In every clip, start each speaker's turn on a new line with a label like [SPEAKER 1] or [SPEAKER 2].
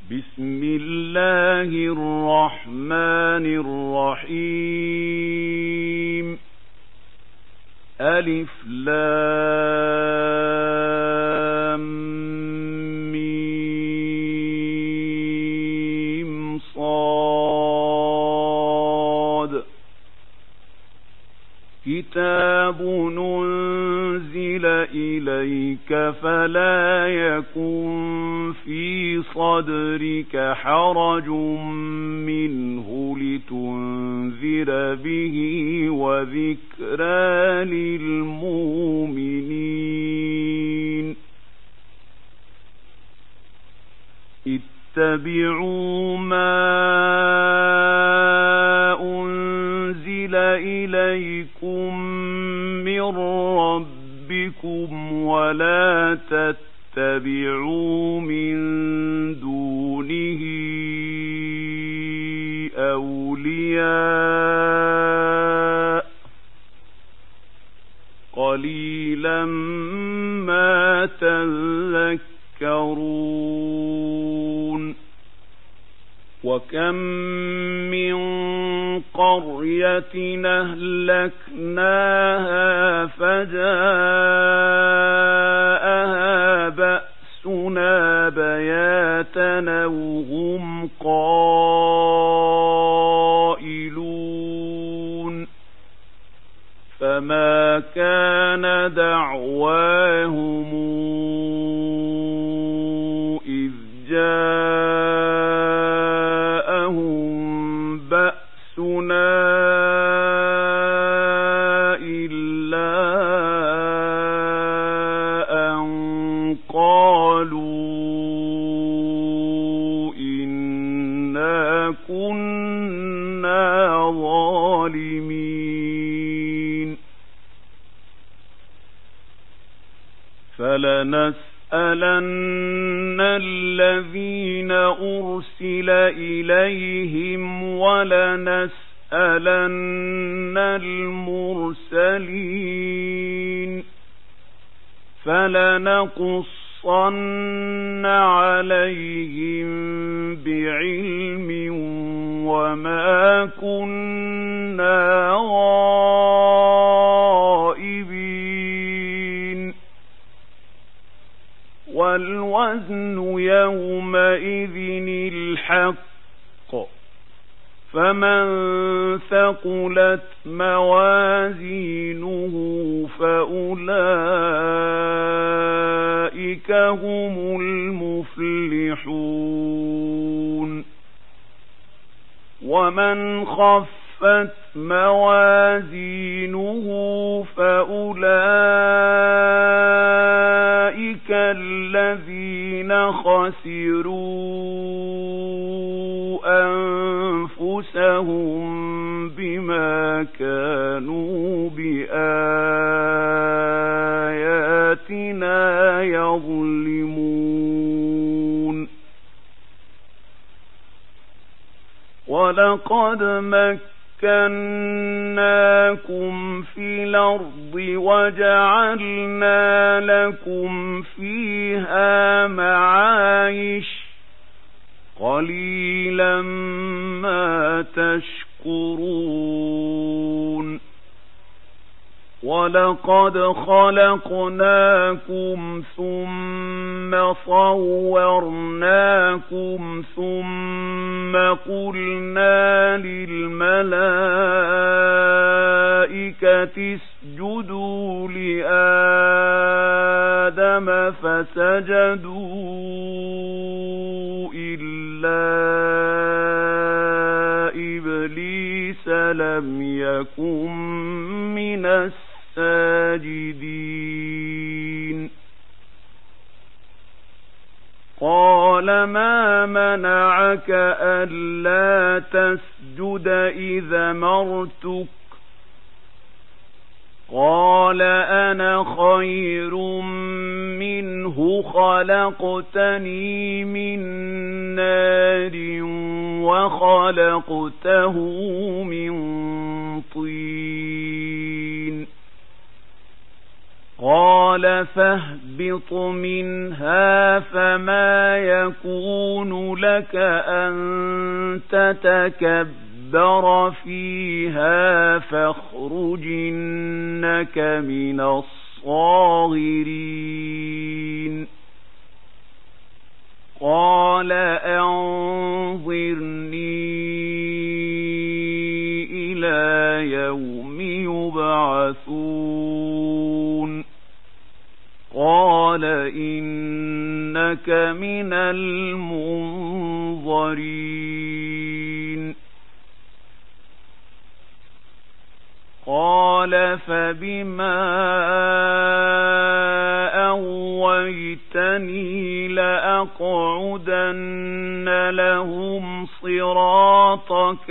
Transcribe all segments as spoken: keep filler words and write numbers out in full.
[SPEAKER 1] بسم الله الرحمن الرحيم. ألف لام ميم صاد. كتاب أنزل إليك فلا يكن في صدرك حرج منه لتنذر به وذكرى للمؤمنين. اتبعوا ما أنزل إليكم من ربكم ولا تتبعوا من دونه أولياء قليلا ما تذكرون. وكم من قرية أهلكناها فجاءها بأسنا بياتا وهم قائلون. فما كان دعواهم إذ جاءهم بأسنا إلا أن قالوا إنا كنا ظالمين. فلنسألن الذين أرسل إليهم ولنسألن المرسلين. فلنقصن عليهم بعلم وما كنا غائبين. والوزن يومئذ الحق، فمن ثقلت موازينه فأولئك هم المفلحون. ومن خفت موازينه فأولئك الذين خسروا أنفسهم بما كانوا بآياتنا يظلمون. ولقد مكناكم في الأرض وجعلنا لكم فيها معايش قليلا ما تشكرون. ولقد خلقناكم ثم صورناكم ثم قلنا للملائكة اسجدوا لآدم فسجدوا إلا إبليس لم يكن من الساجدين. قال ما منعك ألا تسجد إذا أمرتك؟ قال أنا خير منه خلقتني من نار وخلقته من طين. قال فاهبط فاهبط منها فما يكون لك أن تتكبر فيها فاخرج إنك من الصاغرين قال أنظرني إلى يوم يبعثون قال إنك من المنظرين قال فبما أغويتني لأقعدن لهم صراطك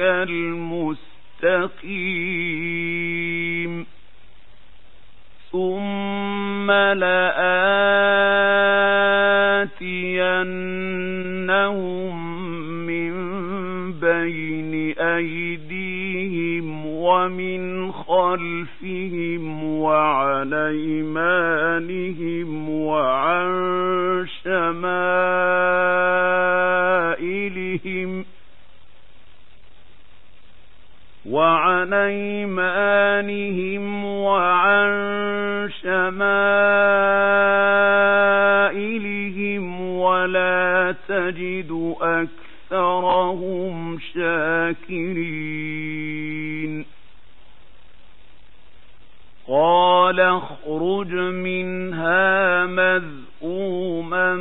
[SPEAKER 1] المستقيم ثم لآتينهم من بين أيديهم ومن خلفهم وعن أيمانهم وعن شمائلهم وعن أيمانهم وعن شمائلهم ولا تجد أكثرهم شاكرين قال اخرج منها مذءوما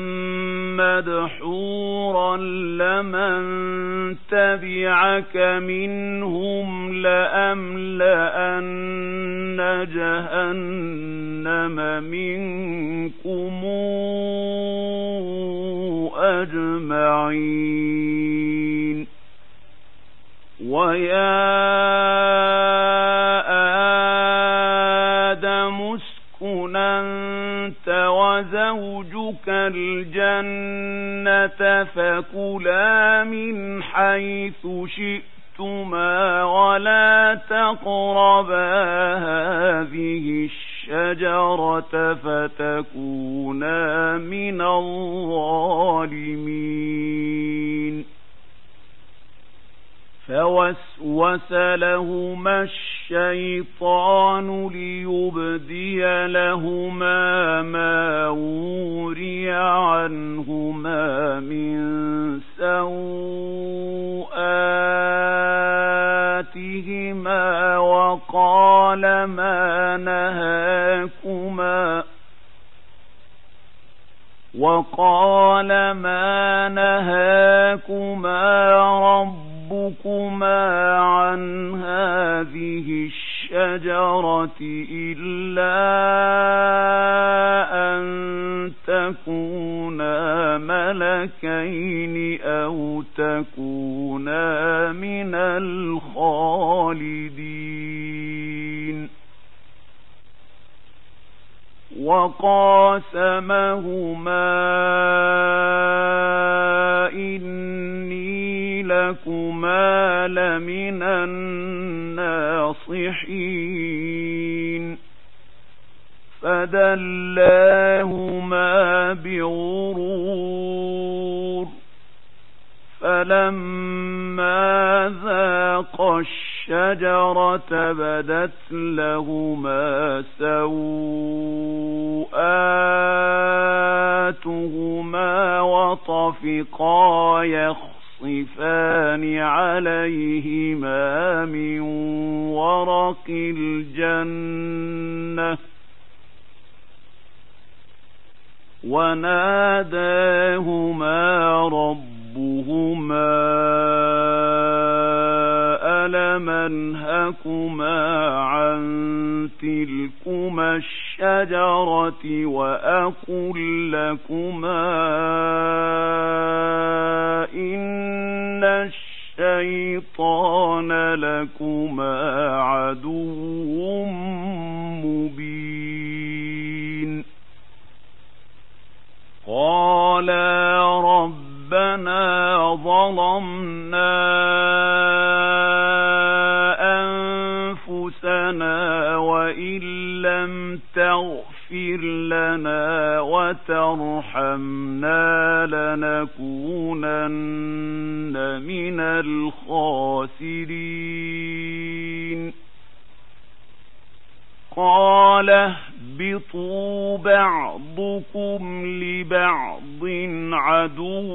[SPEAKER 1] مدحورا لمن تبعك منهم لأملأن جهنم منكم أجمعين ويا أنت وزوجك الجنة فكلا من حيث شئتما ولا تقربا هذه الشجرة فتكونا من الظالمين فوسوس لهما الشيطان ليبدي لهما ما وري عنهما من سوآتهما وقال ما نهاكما وقال ما نهاكما ربكما عن هذه الشجرة إلا أن تكونا ملكين أو تكونا من الخالدين وقاسمهما إني لكما لمن الناصحين فدلاهما بغرور فلما ذاقا الشجرة بدت لهما سوآتهما وطفقا يخصفان عليهما من ورق الجنة وناداهما ربهما ألم أنهكما عن تلكما الشجرة وأقل لكما إن الشيطان لكما عدو مبين قالا ربنا ظلمنا أنفسنا وإن لم تغفر لنا وترحمنا لنكونن من الخاسرين قال اهبطوا بعضكم لبعض عدو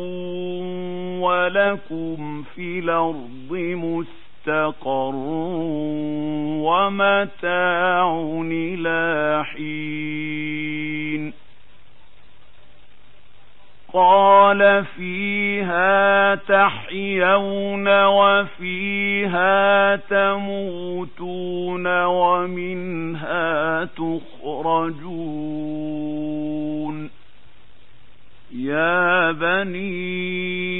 [SPEAKER 1] ولكم في الأرض مستقر ومتاع إلى حين قال فيها تحيون وفيها تموتون ومنها تخرجون يا بني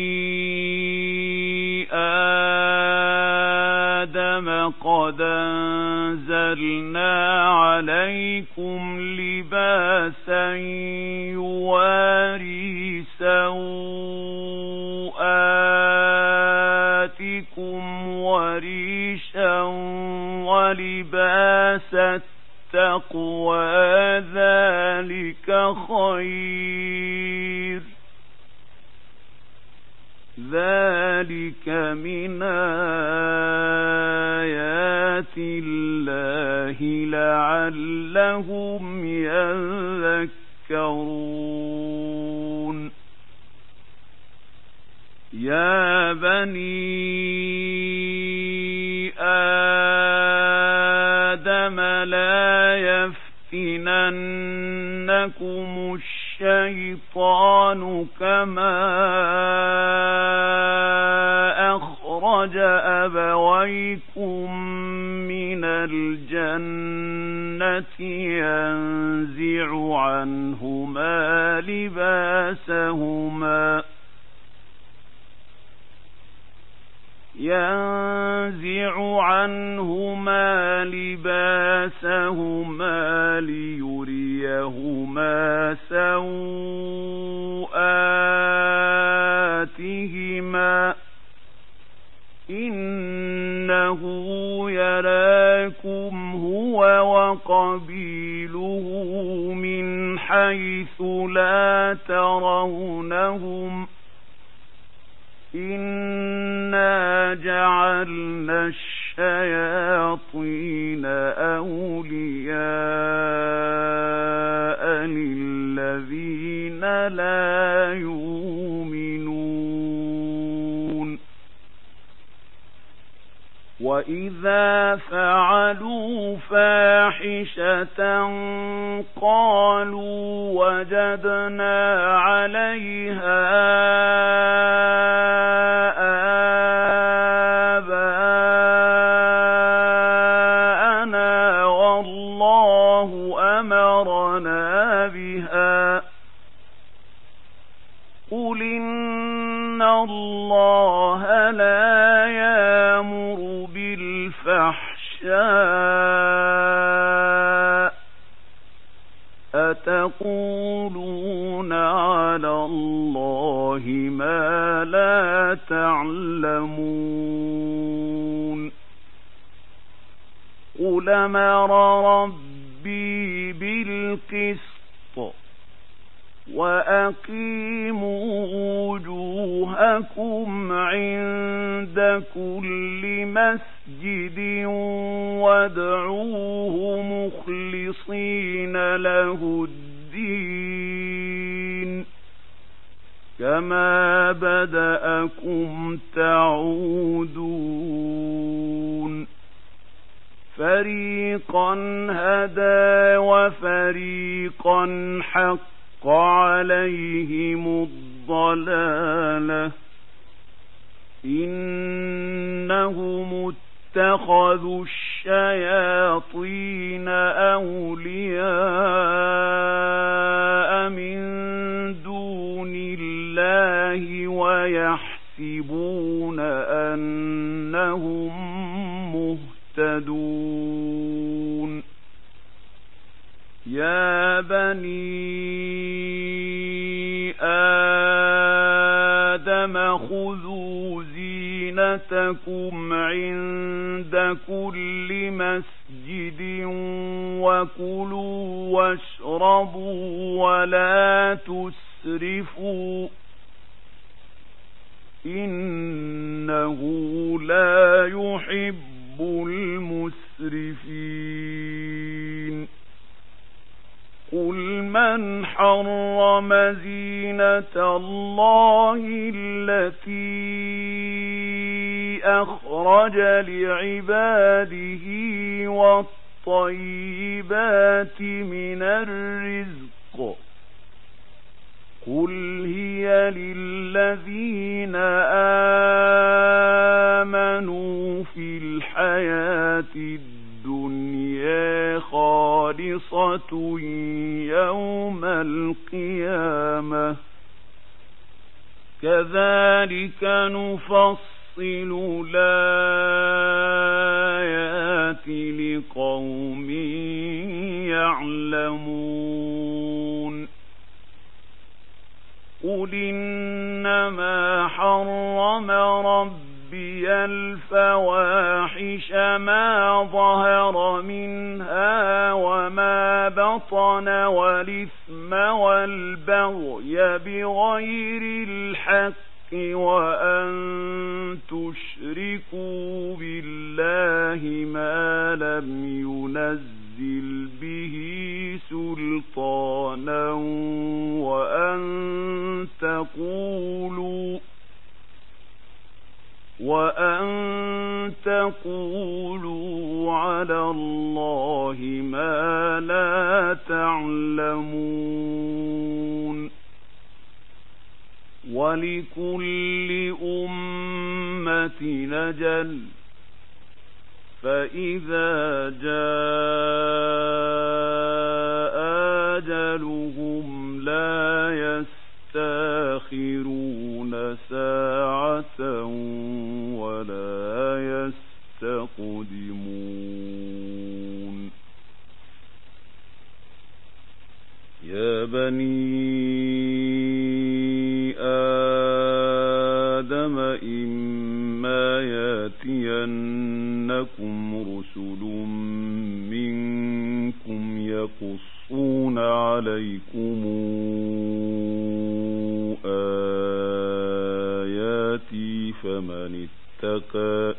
[SPEAKER 1] آدم قد أنزلنا عليكم لباسا يواري سوآتكم وريشا ولباس التقوى ذلك خير ذلك من آيات الله لعلهم يذكرون يا بني آدم لا يفتننكم الشيطان كما أخرج أبويكم من الجنة ينزع عنهما لباسهما ينزع عنهما لباسهما ليريهما سوآتهما إنه يراكم هو وقبيله من حيث لا ترونهم إنا جعلنا الشياطين أولياء للذين لا يؤمنون وإذا فعلوا فاحشة قالوا وجدنا عليها آباءنا والله أمرنا بها قل إن الله لا يأمر بالفحشاء أتقولون على الله ما لا تعلمون قل أمر ربي بالقسط وأقيموا وجوهكم عند كل مسجد وادعوه مخلصين له الدين كما بدأكم تعودون فريقا هدى وفريقا حق عليهم الضلالة إنهم اتخذوا الشياطين أولياء من دون الله ويحسبون أنهم مهتدون يا بني آدم خذوا زينتكم عند كل مسجد مسجد وكلوا واشربوا ولا تسرفوا إنه لا يحب المسرفين قل من حرم زينة الله التي أخرج لعباده والطيبات من الرزق قل هي للذين آمنوا في الحياة الدنيا خالصة يوم القيامة كذلك نفصل الآيات لقوم يعلمون قل إنما حرم ربي الفواحش ما ظهر منها وما بطن والإثم والبغي بغير الحق وأن تشركوا بالله ما لم ينزل به سلطانا وأن تقولوا وأن تقولوا على الله ما لا تعلمون ولكل أمة أجل فإذا جاء أجلهم لا يستأخرون ساعة ولا يستقدمون يا بني آدم إما يأتينكم رسل منكم يقصون عليكم آياتي فمن اتقى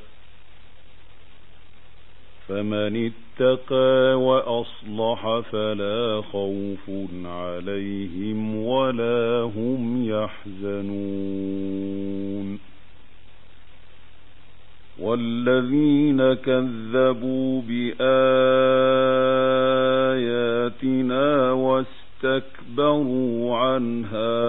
[SPEAKER 1] فمن اتقى وأصلح فلا خوف عليهم ولا هم يحزنون والذين كذبوا بآياتنا واستكبروا عنها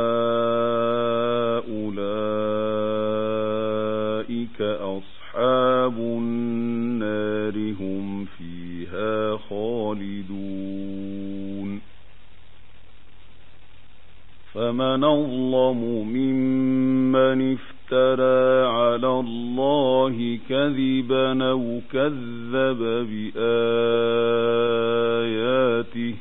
[SPEAKER 1] أولئك أصحاب النار هم فيها خالدون فمن أظلم ممن افترى على الله كذبا أو كذب بآياته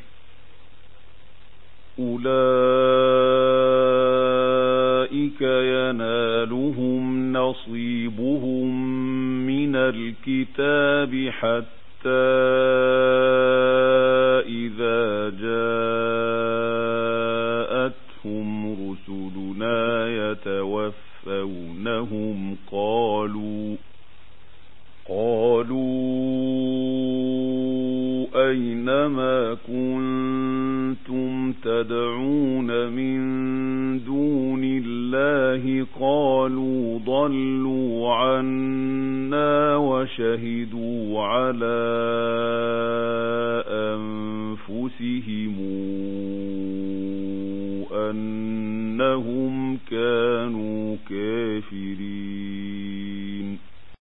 [SPEAKER 1] أولئك ينالهم نصيبهم من الكتاب حتى إذا جاءتهم رسلنا يتوفونهم قالوا قالوا أينما كنتم تدعون من دون الله قالوا ضلوا عنا وشهدوا على أنفسهم أنهم كانوا كافرين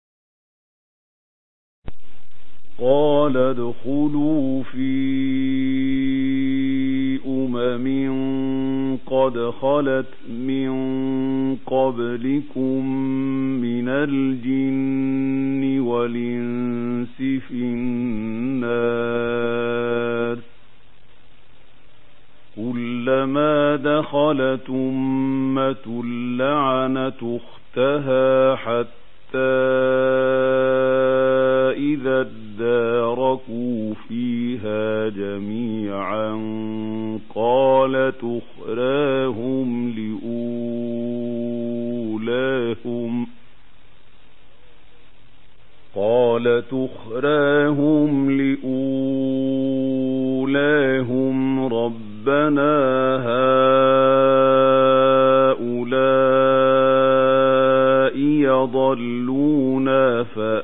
[SPEAKER 1] قال ادخلوا في أمم قد خلت من قبلكم من الجن والإنس في النار كلما دخلت أمة لعنت أختها حتى إذا اداركوا قالت أخراهم لأولاهم ربنا هؤلاء يضلونا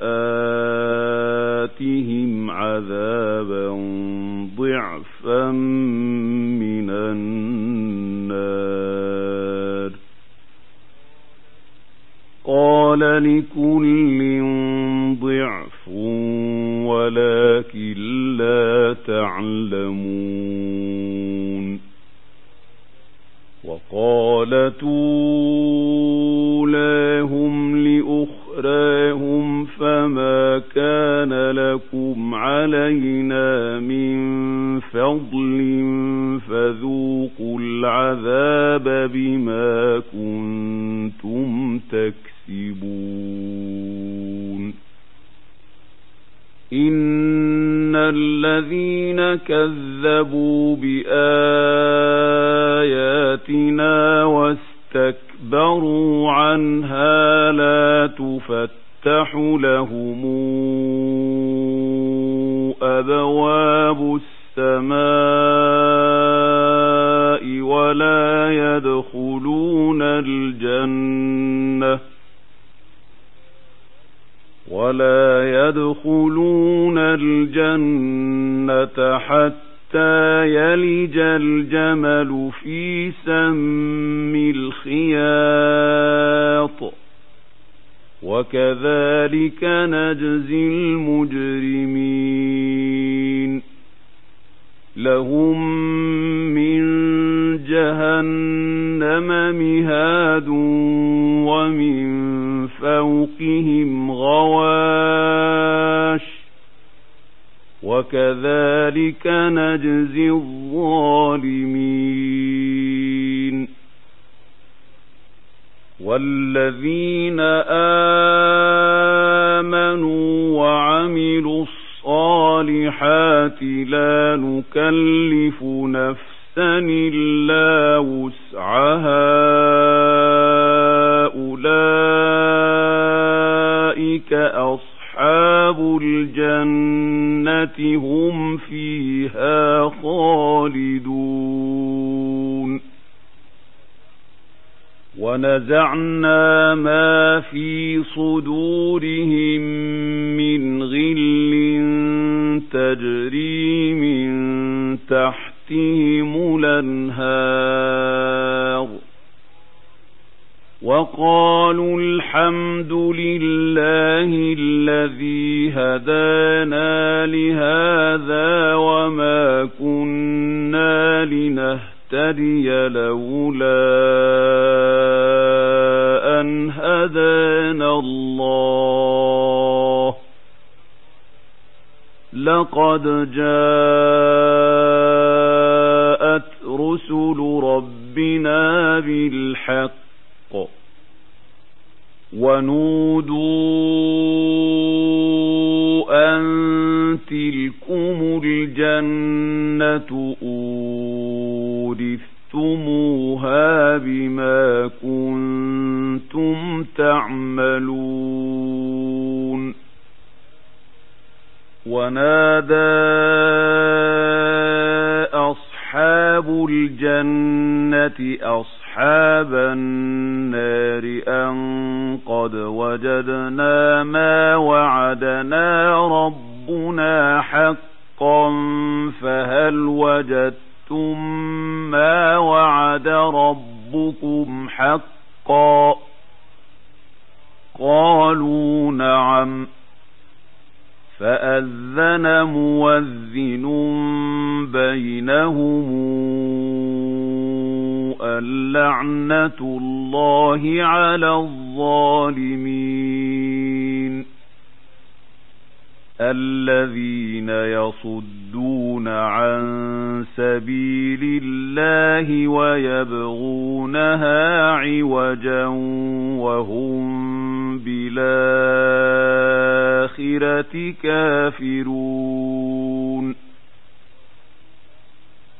[SPEAKER 1] فآتهم عذابا ضعفا من النار قال لكل ضعف ولكن لا تعلمون وقالت أولاهم لأخراهم فما كان لكم علينا من فضل فذوقوا العذاب بما كنتم تكسبون إن الذين كذبوا بآياتنا واستكبروا عنها لا تفتح لهم أبواب السماء ولا يدخلون الجنة ولا يدخلون الجنة حتى يلج الجمل في سم الخياط وكذلك نجزي المجرمين لهم من جهنم مهاد ومن فوقهم غواش وكذلك نجزي الظالمين والذين آمنوا وعملوا الصالحات لا نكلف نفسا إلا وسعها أولئك أصحاب الجنة هم فيها خالدون ونزعنا ما في صدورهم من غل تجري من تحتهم الأنهار وقالوا الحمد لله الذي هدانا لهذا وما كنا لنهتدي لولا أن هدانا الله لقد جاءت رسل ربنا بالحق ونودوا أن تلكم الجنة أورثتموها بما كنتم تعملون ونادى أصحاب الجنة أصحاب النار أن قد وجدنا ما وعدنا ربنا حقا فهل وجدتم ما وعد ربكم حقا قالوا نعم فأذن مؤذن بينهم اللعنة الله على الظالمين الذين يصدون عن سبيل الله ويبغونها عوجا وهم بالآخرة كافرون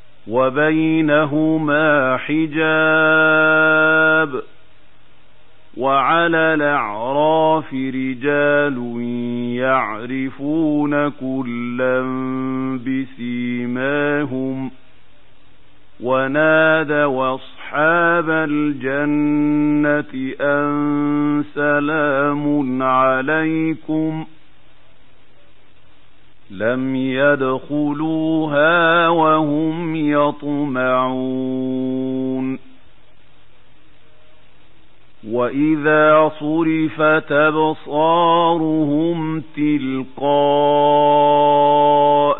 [SPEAKER 1] وبينهما حجاب وعلى الأعراف رجال يعرفون كلا بسيماهم ونادوا أصحاب الجنة أن سلام عليكم لم يدخلوها وهم يطمعون وإذا صرفت أبصارهم تلقاء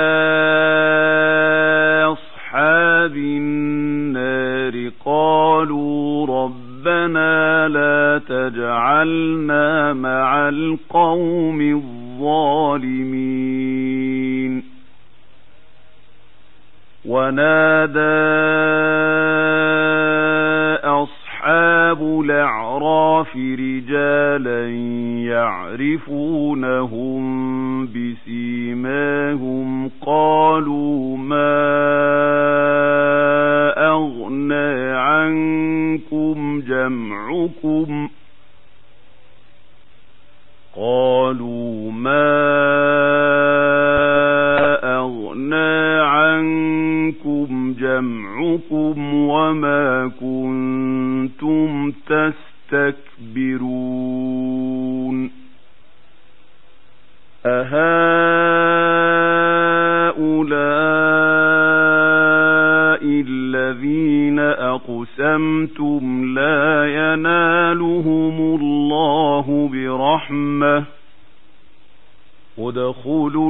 [SPEAKER 1] أصحاب النار قالوا ربنا لا تجعلنا مع القوم الظالمين ونادى أصحاب الأعراف رجالا يعرفونهم بسيماهم قالوا ما أغنى عنكم جمعكم قالوا ما أغنى عنكم جمعكم وما كنتم تستكبرون أهؤلاء الذين أقسمتم لا ينالهم الله برحمة ادخلوا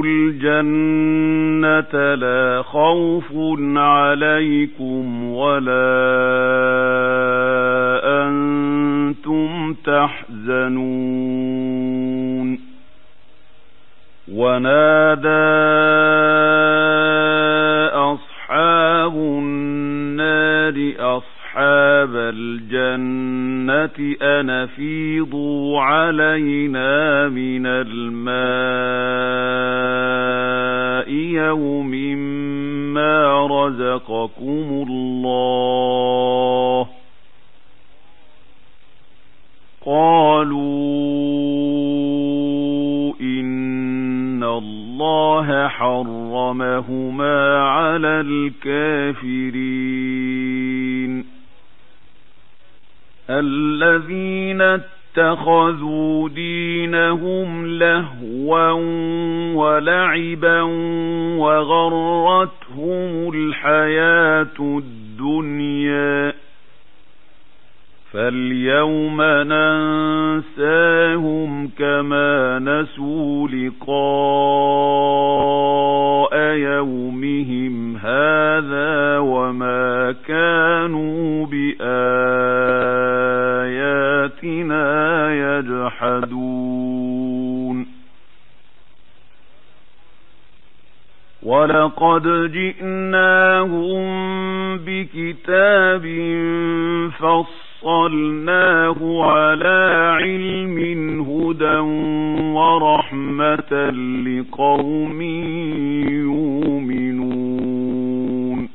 [SPEAKER 1] الجنة لا خوف عليكم ولا أنتم تحزنون ونادى أصحاب النار أصحاب الجنة أن أفيضوا علينا من الماء يوم ما رزقكم الله قالوا إن الله حرمهما على الكافرين الذين اتخذوا دينهم لهوا ولعبا وغرتهم الحياة الدنيا فاليوم ننساهم كما نسوا لقاء يومهم هذا وما كانوا بآياتنا يجحدون ولقد جئناهم بكتاب فصلناه على علم هدى ورحمة لقوم يؤمنون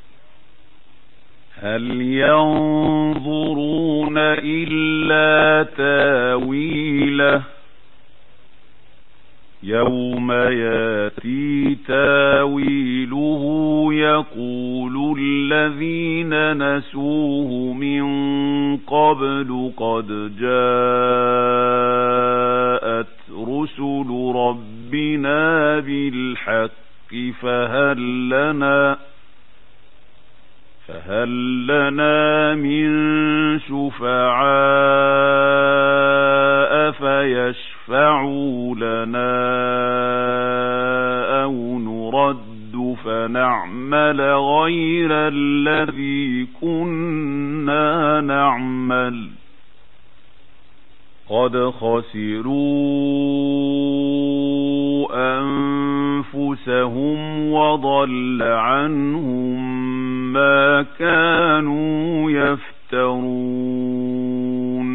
[SPEAKER 1] هل ينظرون إلا تاويله يوم ياتي تاويله يقول الذين نسوه من قبل قد جاءت رسل ربنا بالحق فهل لنا فهل لنا من شفعاء فيشفعوا لنا أو نرد فنعمل غير الذي كنا نعمل قد خسروا أنفسهم وضل عنهم ما كانوا يفترون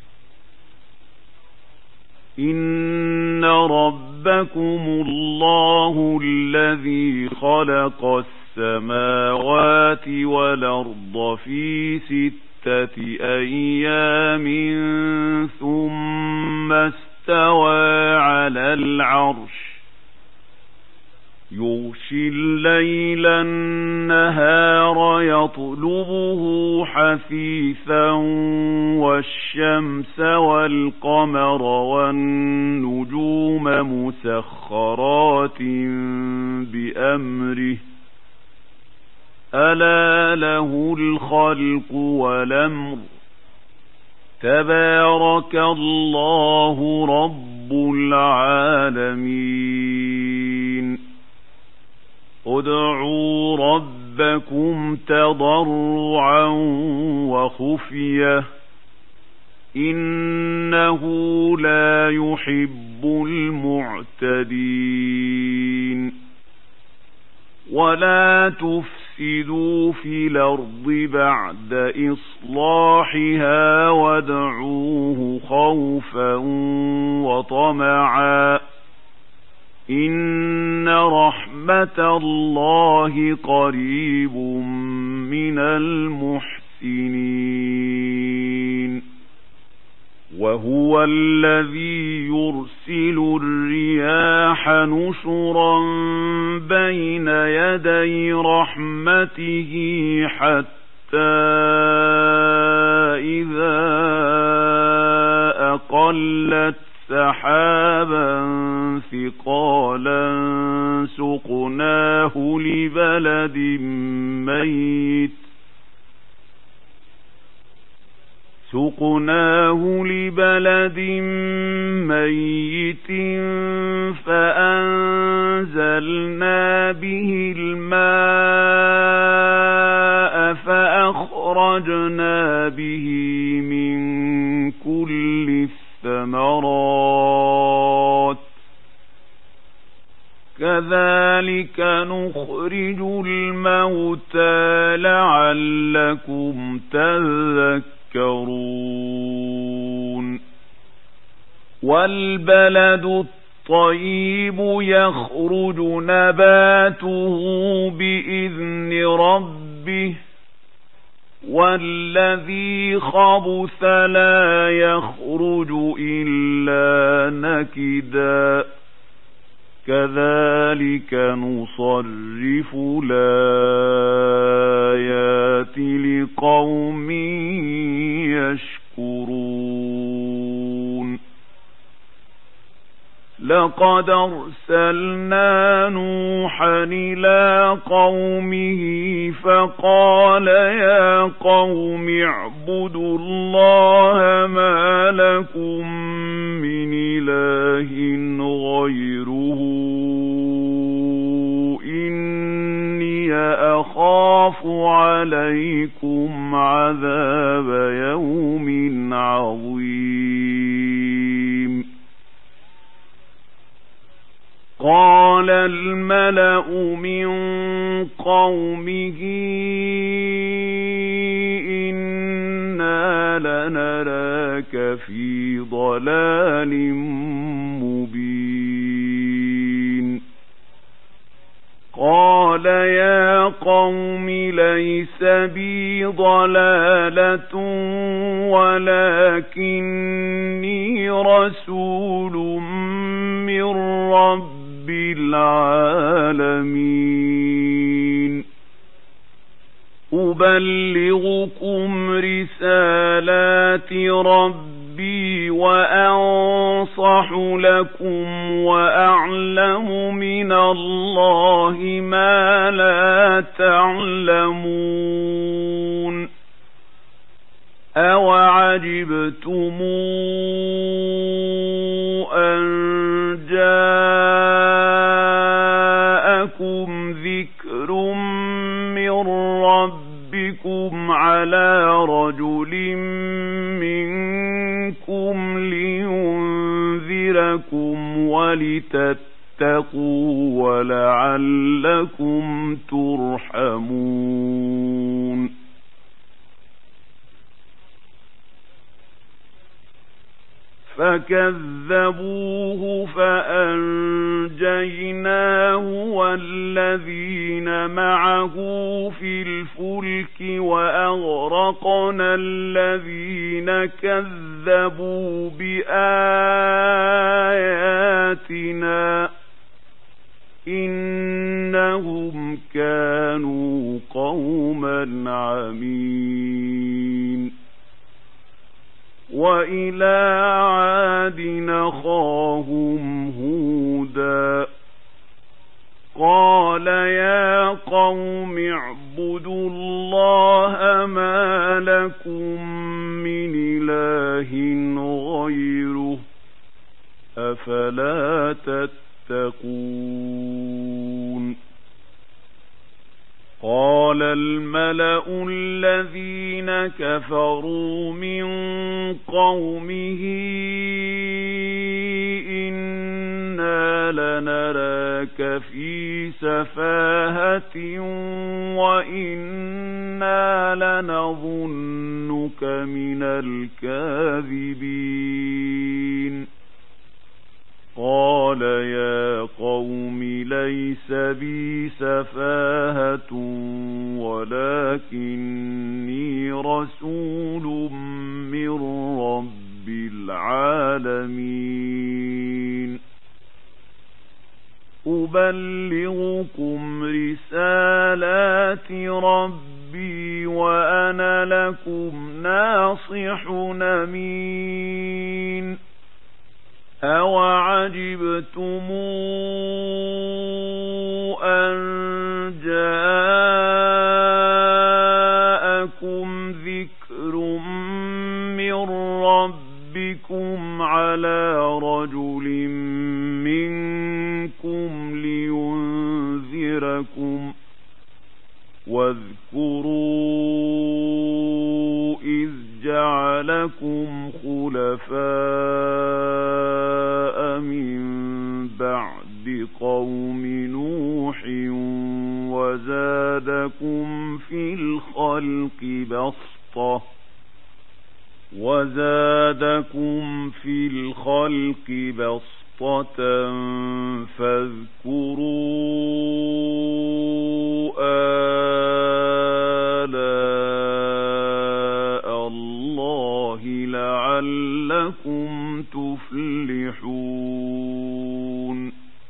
[SPEAKER 1] إن ربكم الله الذي خلق السماوات والأرض في ستة ستة أيام ثم استوى على العرش يغشي الليل النهار يطلبه حثيثا والشمس والقمر والنجوم مسخرات بأمره ألا له الخلق والأمر تبارك الله رب العالمين ادعوا ربكم تضرعا وخفية إنه لا يحب المعتدين ولا تفسدوا في الأرض بعد إصلاحها وادعوه خوفا وطمعا إن رحمة الله قريب من المحسنين وهو الذي يرسل الرياح نشرا بين يدي رحمته حتى إذا أقلت سحابا ثقالا سقناه لبلد ميت سقناه لبلد ميت فأنزلنا به الماء فأخرجنا به من كل الثمرات كذلك نخرج الموتى لعلكم تذكرون والبلد الطيب يخرج نباته بإذن ربه والذي خبث لا يخرج إلا نكدا كذلك نصرف الآيات لقوم يشكرون لقد أرسلنا نوحا إلى قومه فقال يا قوم اعبدوا الله ما لكم من إله غيره إني أخاف عليكم عذاب يوم عظيم قال الملأ من قومه إنا لنراك في ضلال مبين قال يا قوم ليس بي ضلالة ولكني رسول من رب العالمين أبلغكم رسالات ربي وأنصح لكم وأعلم من الله ما لا تعلمون أوعجبتم أن جاءكم ذكر من ربكم على رجل منكم لينذركم ولتتقوا ولعلكم ترحمون فكذبوه فأنجيناه والذين معه في الفلك وأغرقنا الذين كذبوا بآياتنا إنهم كانوا قوما عمين. وإلى عاد أخاهم هودا قال يا قوم اعبدوا الله ما لكم من إله غيره أفلا تتقون. قال الملأ الذين كفروا من قومه إنا لنراك في سفاهة وإنا لنظنك من الكاذبين. قال يا قوم ليس بي سفاهة ولكني رسول من رب العالمين أبلغكم رسالات ربي وأنا لكم ناصح أمين. أَوَعَجِبْتُمْ أَنْ جَاءَكُمْ ذِكْرٌ مِّنْ رَبِّكُمْ عَلَى رَجُلٍ مِّنْكُمْ لِيُنْذِرَكُمْ واذكروا إذ جعلكم خلفاء من بعد قوم نوح وزادكم في الخلق بسطة وزادكم في الخلق بسطة فاذكروا آلاء الله لعلكم تفلحون.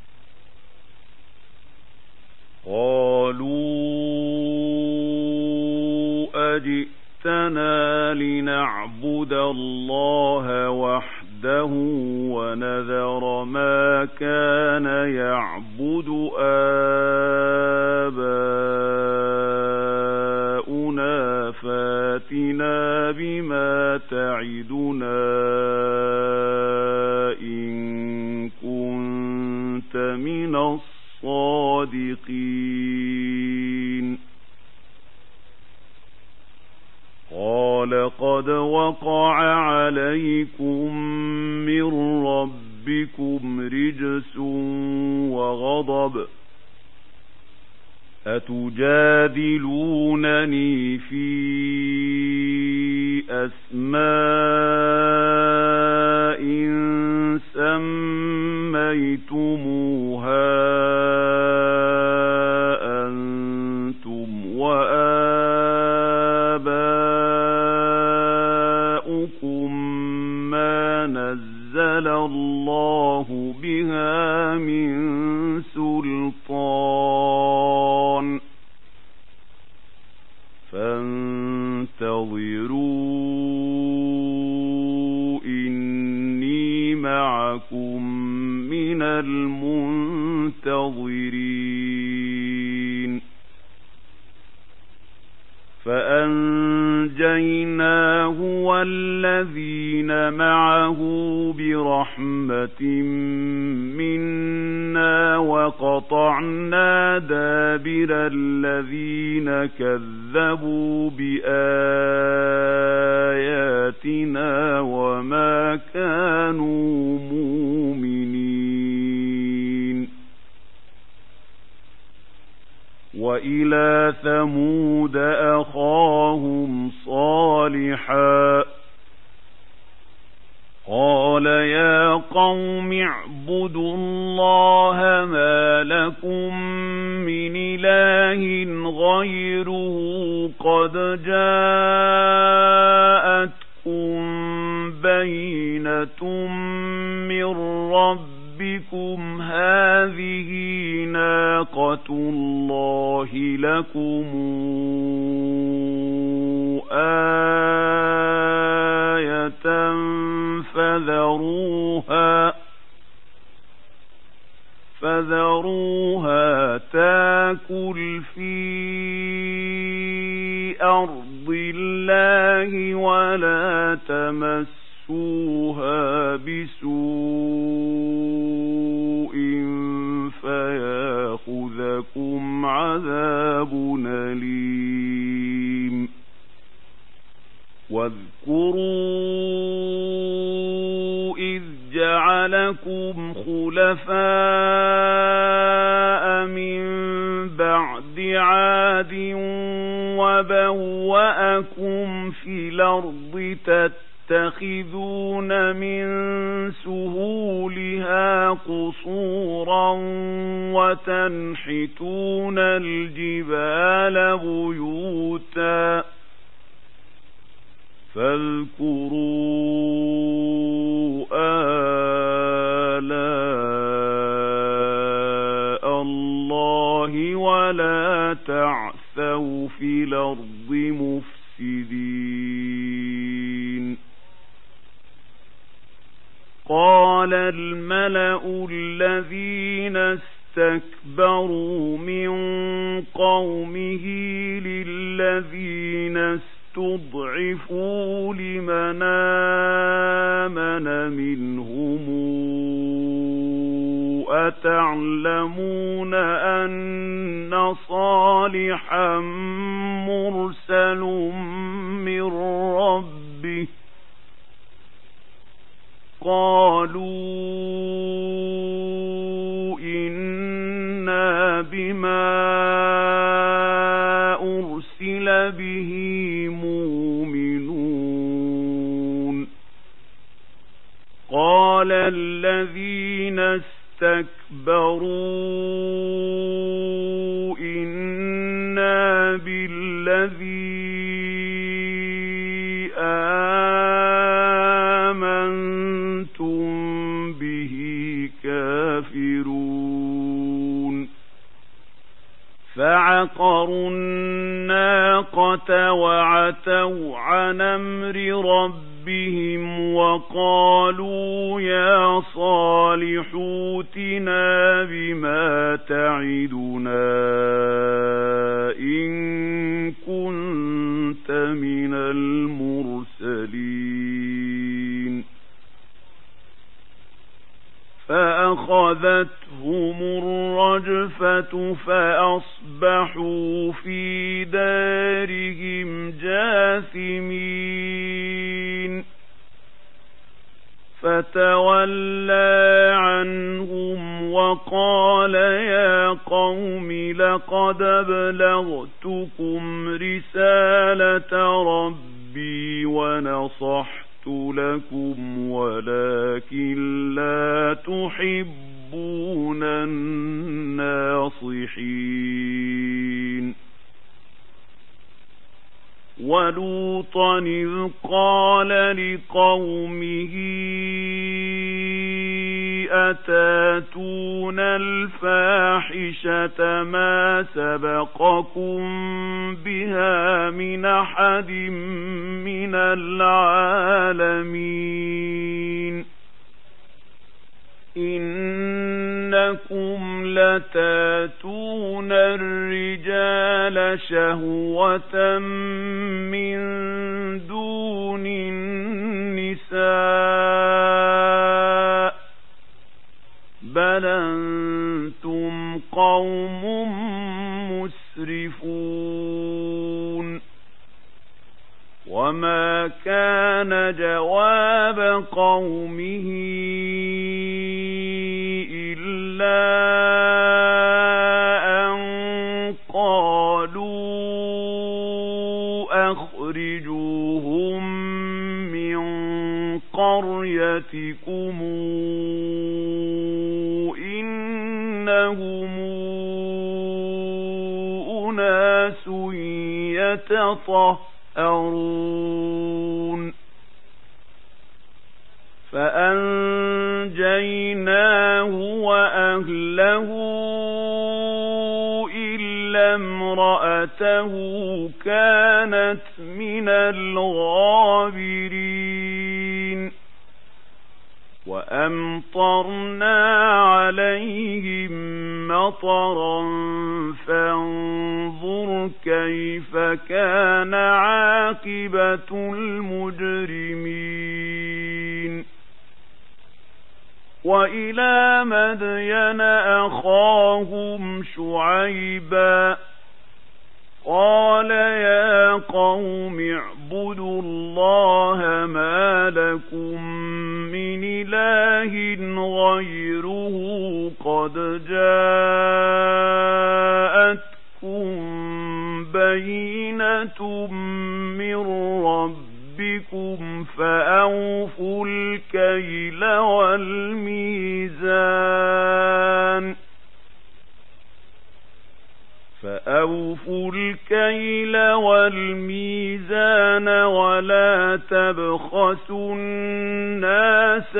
[SPEAKER 1] قالوا أجئتنا لنعبد الله وحده ونذر ما كان يعبد آباؤنا فاتنا بما تعدنا إن كنت من الصادقين. قال قد وقع عليكم من ربكم رجس وغضب أتجادلونني في أسماء سميتموها أنتم وآباؤكم ما نزل الله بها من سلطان فانتظروا إني معكم من المنتظرين. فأنجيناه والذين معه برحمة منا وقطعنا دابر الذين كذبوا بآياتنا وما كانوا مؤمنين. وإلى ثمود أخاهم صالحا قال قال يا قوم اعبدوا الله ما لكم من إله غيره قد جاءتكم بينة من ربكم هذه ناقة الله لكم آية فذروها فذروها تاكل في أرض الله ولا تمسوها بسوء فياخذكم عذاب أليم واذكروا إذ جعلكم خلفاء من بعد عاد وبوأكم في الأرض تتخذون من سهولها قصورا وتنحتون الجبال بيوتا فاذكروا آلاء الله ولا تعثوا في الأرض مفسدين. قال الملأ الذين استكبروا من قومه للذين استضعفوا لمن آمن منهم أتعلمون أن صالحا مرسل من ربه قالوا إنا بما أرسل به مؤمنون. قال الذين استكبروا إنا بالذي آمنتم به كافرون. فعقروا الناقة وعتوا عن أمر ربهم وقالوا يا صالح ائتنا بما تعدنا إن كنت من المرسلين. فأخذتهم الرجفة فأصبحوا في دارهم جاثمين. فتولى عنهم وقال يا قوم لقد أبلغتكم رسالة ربي ونصحت لكم ولكن لا تحبون الناصحين. ولوطا إذ قال لقومه أتاتون الفاحشة ما سبقكم بها من أحد من العالمين. إنكم لتاتون الرجال شهوة من دون النساء بل أنتم قوم مسرفون. وما كان جواب قومه إلا أن قالوا أخرجوهم من قريتكم قريتكم إنهم أناس يتطهرون فأنجيناه وأهله إلا امرأته كانت من الغابرين وأمطرنا عليهم مطرا فانظر كيف كان عاقبة المجرمين وإلى مدين أخاهم شعيبا قال يا قوم اعبدوا الله ما لكم من إله غيره قد جاءتكم بينة من ربكم فأوفوا الكيل والميزان فأوفوا الكيل والميزان ولا تبخسوا الناس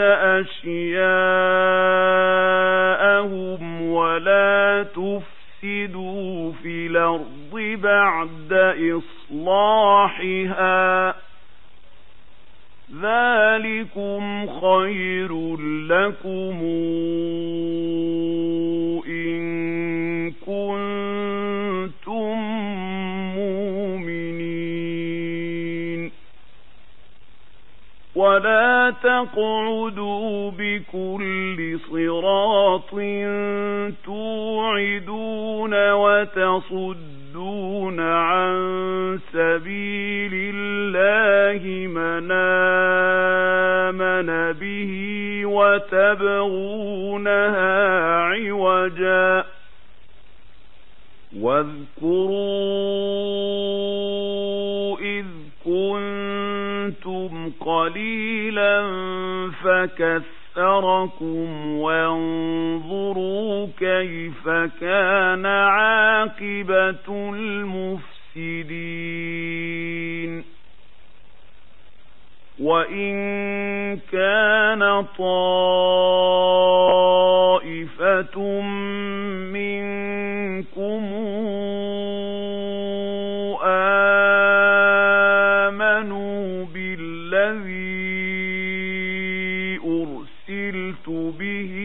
[SPEAKER 1] أشياءهم ولا تفسدوا في الأرض بعد إصلاحها ذلكم خير لكم إن كنتم مؤمنين ولا تقعدوا بكل صراط توعدون وتصدون عن سبيل الله من آمن به وتبغونها عوجا واذكروا إذ كنتم قليلا فكثركم وانظروا كيف كان عاقبة المفسدين وإن كان طائفة منكم آمنوا بالذي أرسلت به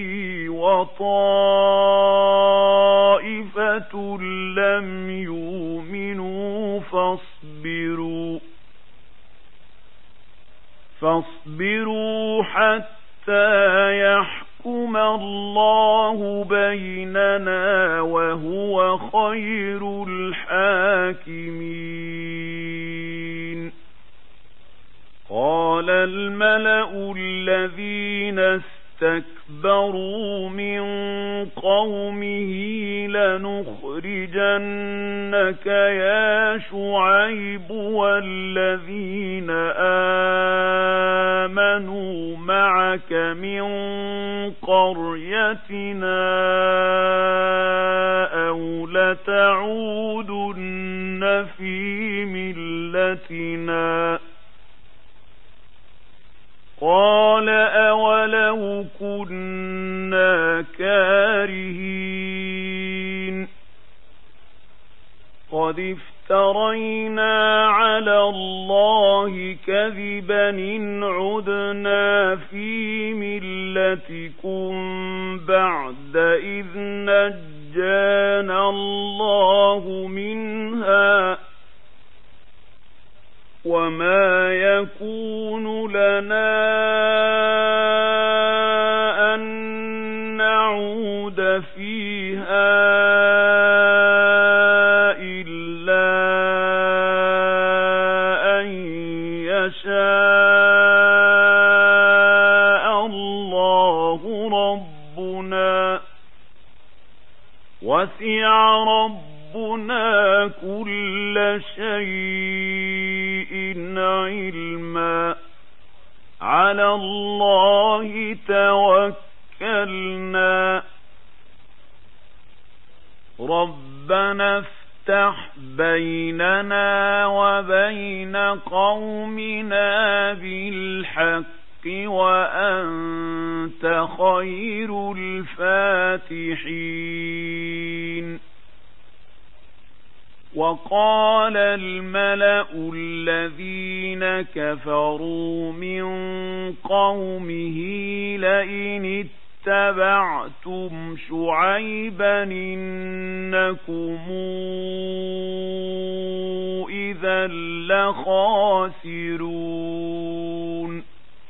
[SPEAKER 1] وطائفة لم يؤمنوا فاصبروا فاصبروا حتى يحكم الله بيننا وهو خير الحاكمين قال الملأ الذين استكبروا من قومه لنخرجنك يا شعيب والذين آمنوا معك من قريتنا أو لتعودن في ملتنا قال أولو كنا كارهين قد افترينا على الله كذبا إن عدنا في ملتكم بعد إذ نجانا الله منها وما يكون لنا أن نعود فيها إلا أن يشاء الله ربنا وسع ربنا كل شيء علما على الله توكلنا ربنا افتح بيننا وبين قومنا بالحق وأنت خير الفاتحين وقال الملأ الذين كفروا من قومه لئن اتبعتم شعيبا إنكم إذا لخاسرون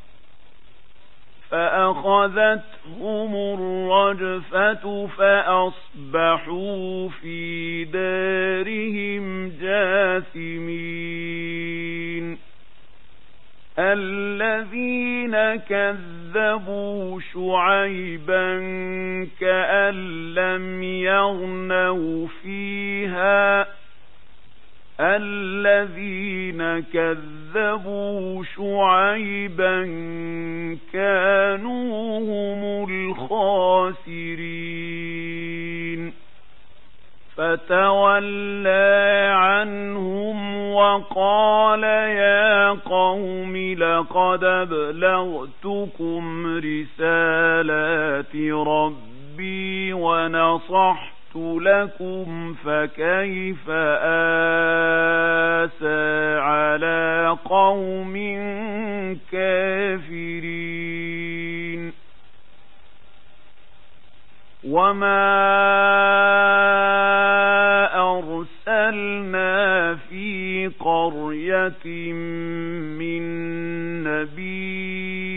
[SPEAKER 1] فأخذتهم الرجفة فأصبحوا في دارهم جاثمين الذين كذبوا شعيبا كأن لم يغنوا فيها الذين كذبوا شعيبا كانوا هم الخاسرين فتولى عنهم وقال يا قوم لقد أبلغتكم رسالات ربي ونصحت لكم فكيف آسى على قوم كافرين وما أرسلنا في قرية من نبي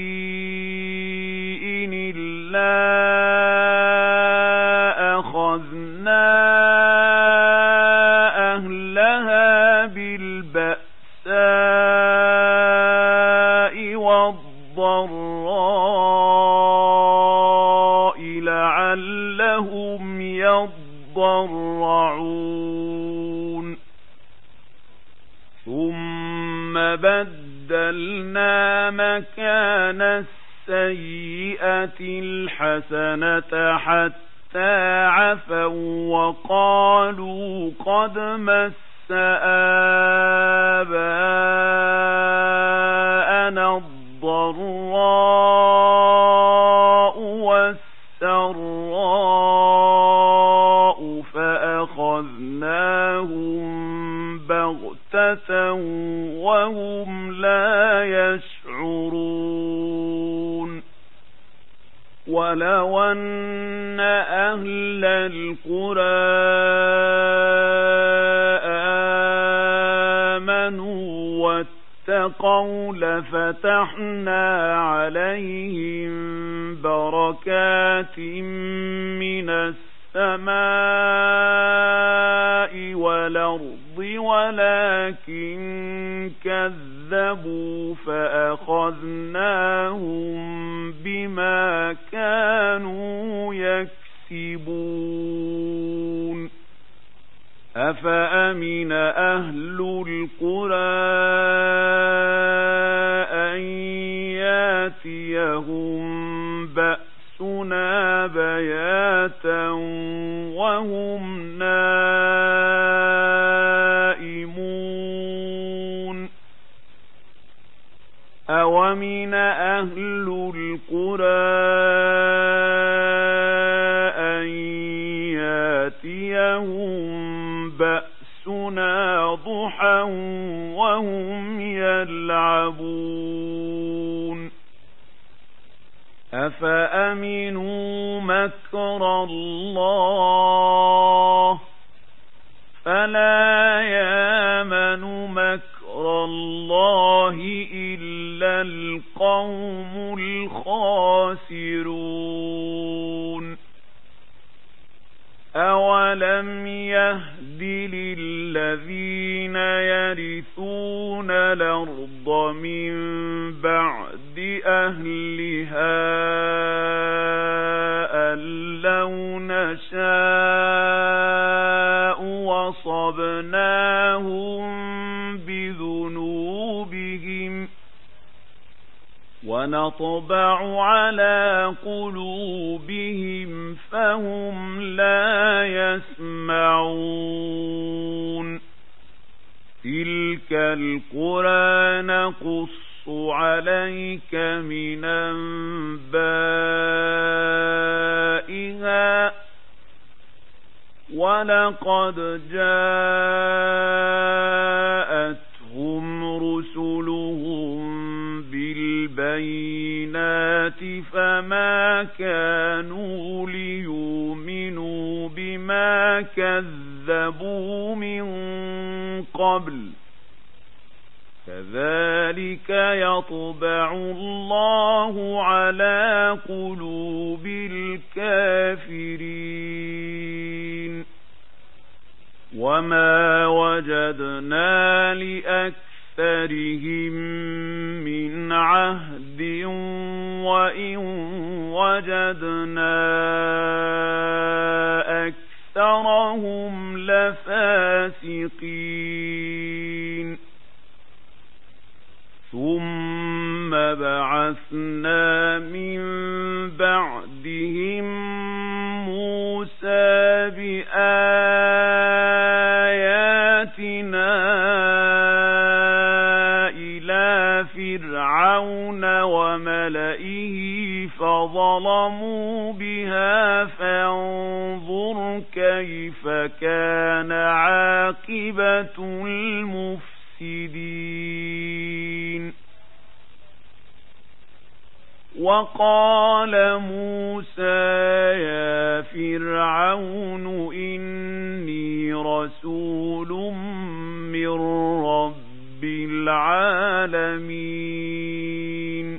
[SPEAKER 1] إلا أخذنا أهلها بالبأساء والضراء لعلهم يضرعون ثم بدلنا مكان السيئة الحسنة حتى عفوا وقالوا قد مس آباءنا الضراء والسراء فأخذناهم بغتة وهم لا يشعرون ولو أن أهل القرى آمنوا واتقوا لفتحنا عليهم بركات من السماء والأرض ولكن كذبوا فأخذناهم بما كانوا يكسبون أفأمن أهل القرى أن ياتيهم بأسنا بياتا وهم نائمون أومن أهل القرى أن ياتيهم بأسنا ضحى وهم يلعبون أفأمنوا مكر الله فلا يامن مكر الله إلا القوم الخاسرون أولم يهد للذين يرثون الأرض من بعد أهلها أن لو نشاء وصبناهم بذنوبهم ونطبع على قلوبهم فهم لا يسمعون تلك القرى نقص عليك من أنبائها ولقد جاءتهم رسلهم بالبينات فما كانوا ليؤمنوا بما كذبوا من قبل كذلك يطبع الله على قلوب الكافرين وما وجدنا لأكثرهم من عهد وإن وجدنا أكثرهم لفاسقين ثم بعثنا من بعدهم موسى بآياتنا إلى فرعون وملئه فظلموا بها فانظر كيف كان عاقبة المفسدين وقال موسى يا فرعون إني رسول من رب العالمين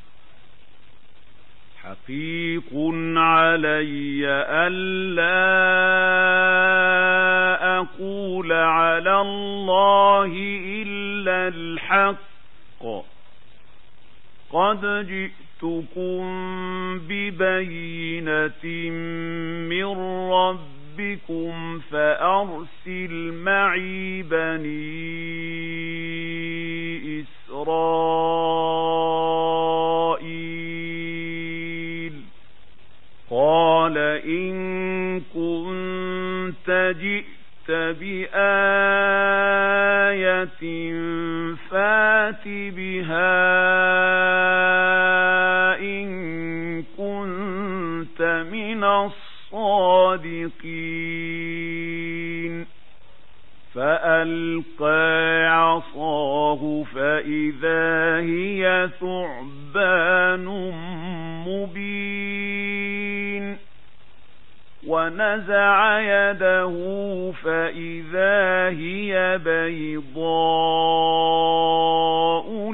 [SPEAKER 1] حقيق علي ألا أقول على الله إلا الحق قد جئتكم ببينة من ربكم فأرسل معي بني إسرائيل قال إن كنت جئت بآية فات بها إن كنت من الصادقين فألقى عصاه فإذا هي ثعبان مبين ونزع يده فإذا هي بيضاء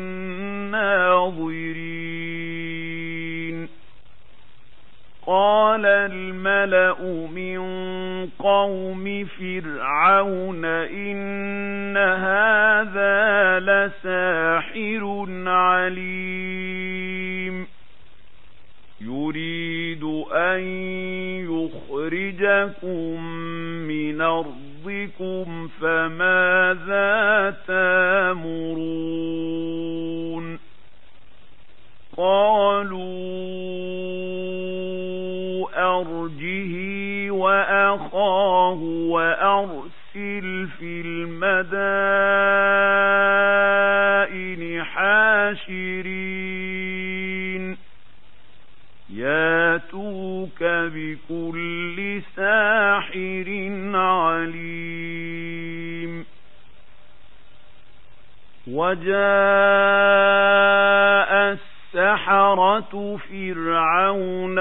[SPEAKER 1] للناظرين قال الملأ من قوم فرعون إن هذا لساحر عليم يريد أن يخرجكم من أرضكم فماذا تأمرون قالوا أرجه وأخاه وأرسل في المدائن حاشرين ياتوك بكل ساحر عليم وجاء السحرة فرعون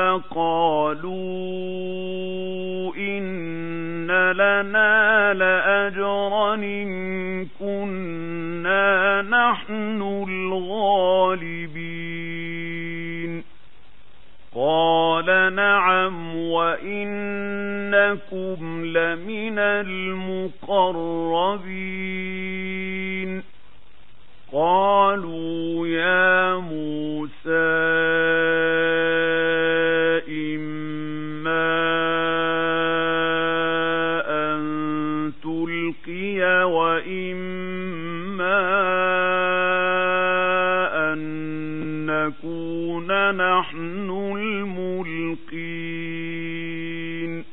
[SPEAKER 1] قالوا إن لنا لأجرا إن كنا نحن الغالبين قال نعم وإنكم لمن المقربين قالوا يا موسى إما أن تلقي وإما أن نحن الملقين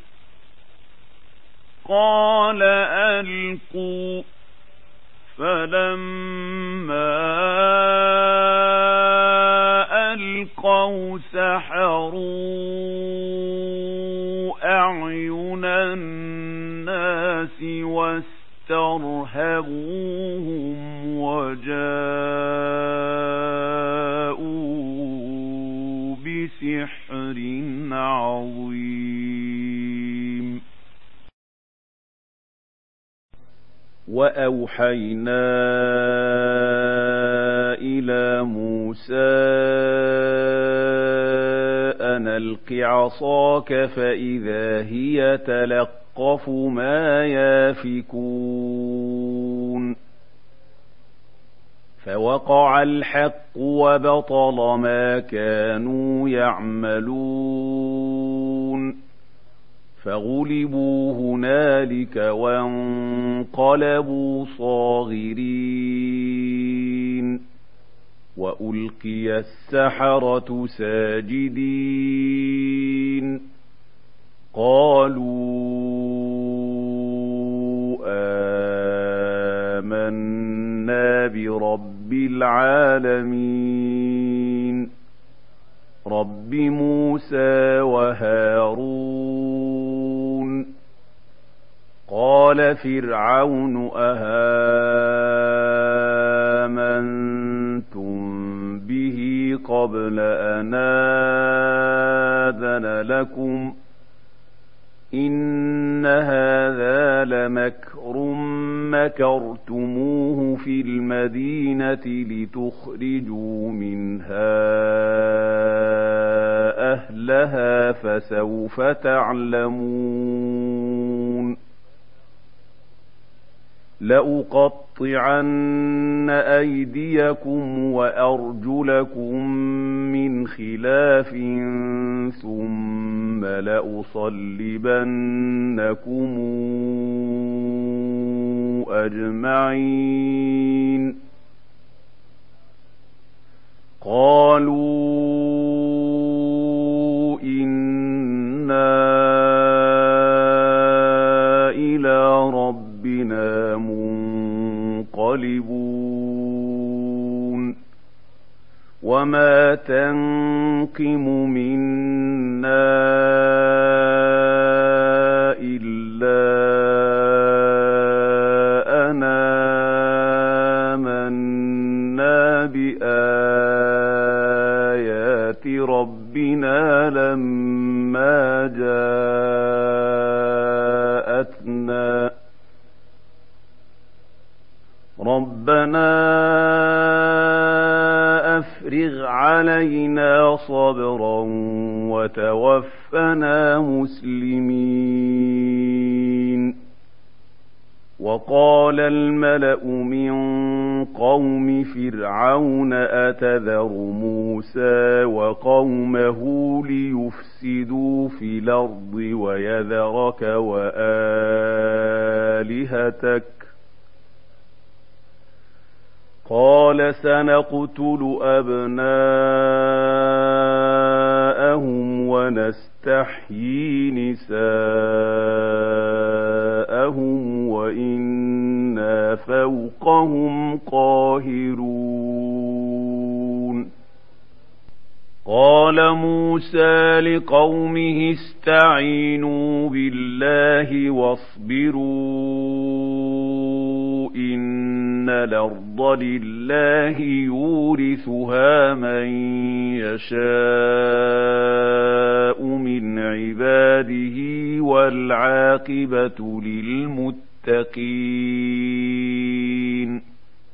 [SPEAKER 1] قال ألقوا فلما ألقوا سحروا أعين الناس واسترهبوهم وجاءوا بسحر عظيم وأوحينا إلى موسى أن ألق عصاك فإذا هي تلقف ما يافكون فوقع الحق وبطل ما كانوا يعملون فغلبوا هنالك وانقلبوا صاغرين وألقي السحرة ساجدين قالوا آمنا برب العالمين رب موسى وهارون قال فرعون أهامنتم به قبل أن آذن لكم إن هذا لمكر مكرتموه في المدينة لتخرجوا منها أهلها فسوف تعلمون لأقطعن أيديكم وأرجلكم من خلاف ثم لأصلبنكم أجمعين قالوا إنا إلى ربنا منقلبون وما تنقم منا إلا أن آمنا بآيات ربنا لما جاءتنا ربنا أفرغ علينا صبرا وتوفنا مسلمين وقال الملأ من قوم فرعون أتذر موسى وقومه ليفسدوا في الأرض ويذرك وآلهتك قال سنقتل أبناءهم ونستحيي نساءهم وإنا فوقهم قاهرون قال موسى لقومه استعينوا بالله واصبروا إن الأرض لله يورثها من يشاء من عباده والعاقبة للمتقين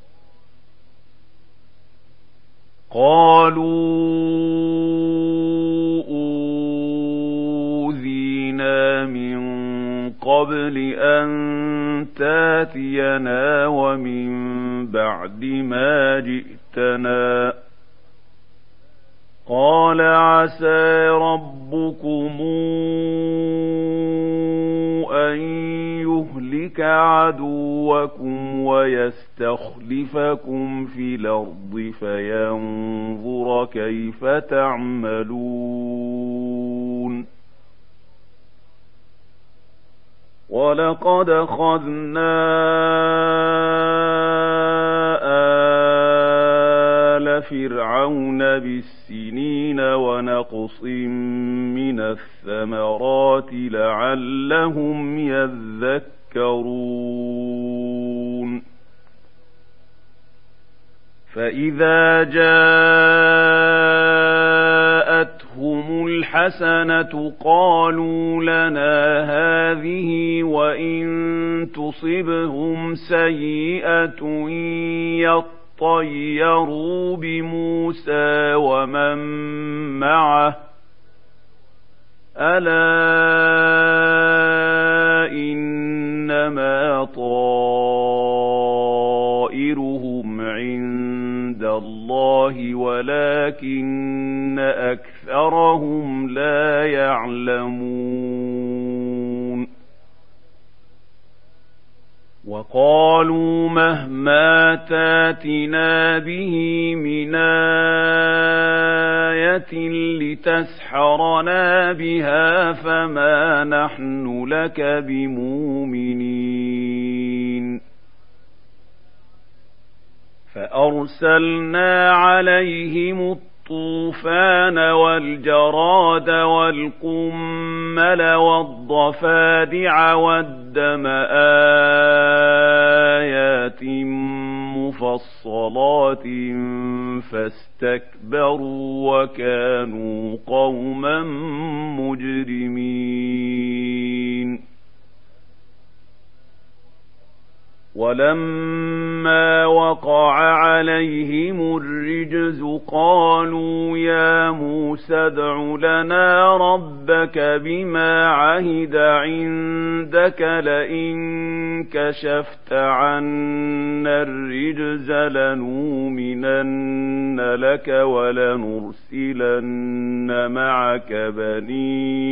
[SPEAKER 1] قالوا أوذينا من قبل أن تاتينا ومن بعد ما جئتنا قال عسى ربكم أن يهلك يهلك عدوكم ويستخلفكم في الأرض فينظر كيف تعملون. ولقد أخذنا آل فرعون بالسنين ونقص من الثمرات لعلهم يذكرون. فإذا جاءتهم الحسنة قالوا لنا هذه وإن تصبهم سيئة يطيروا بموسى ومن معه ألا إنما طائرهم عند الله ولكن أكثرهم لا يعلمون. وقالوا مهما تاتنا به من آية لتسحرنا بها فما نحن لك بمؤمنين. فأرسلنا عليهم الطوفان والجراد والقمل والضفادع والدم آيات مفصلات فاستكبروا وكانوا قوما مجرمين. ولما وقع عليهم الرجز قالوا يا موسى ادع لنا ربك بما عهد عندك لئن كشفت عنا الرجز لنؤمنن لك ولنرسلن معك بني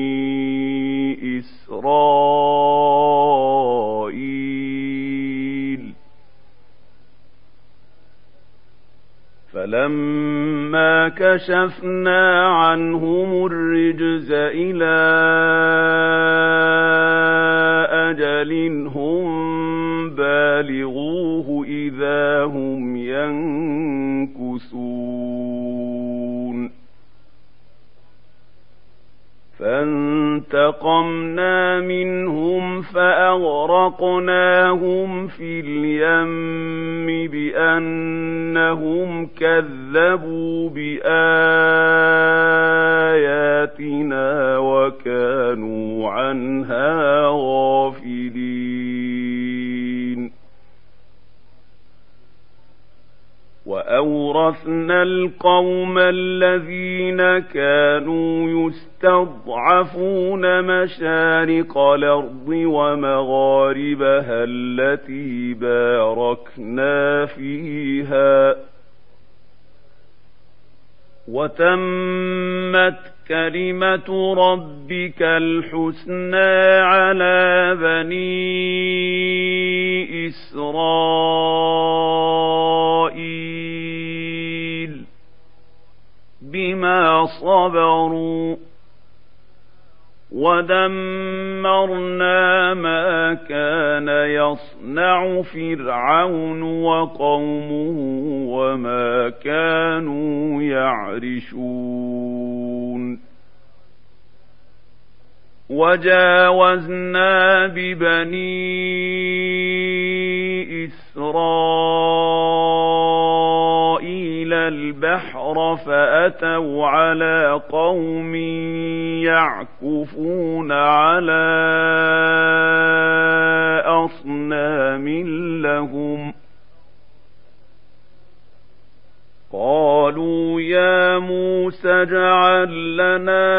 [SPEAKER 1] إسرائيل. فلما كشفنا عنهم الرجز إلى أجل هم بالغوه إذا هم ينكثون. فانتقمنا منهم فأغرقناهم في اليم بأنهم كذبوا بآياتنا وكانوا عنها غافلين. وأورثنا القوم الذين كانوا يستضعفون مشارق الأرض ومغاربها التي باركنا فيها وتمت كلمة ربك الحسنى على بني إسرائيل بما صبروا ودمرنا ما كان يصنع فرعون وقومه وما كانوا يعرشون. وجاوزنا ببني إسرائيل البحر فأتوا على قوم يعكفون على أصنام لهم قالوا يا موسى اجعل لنا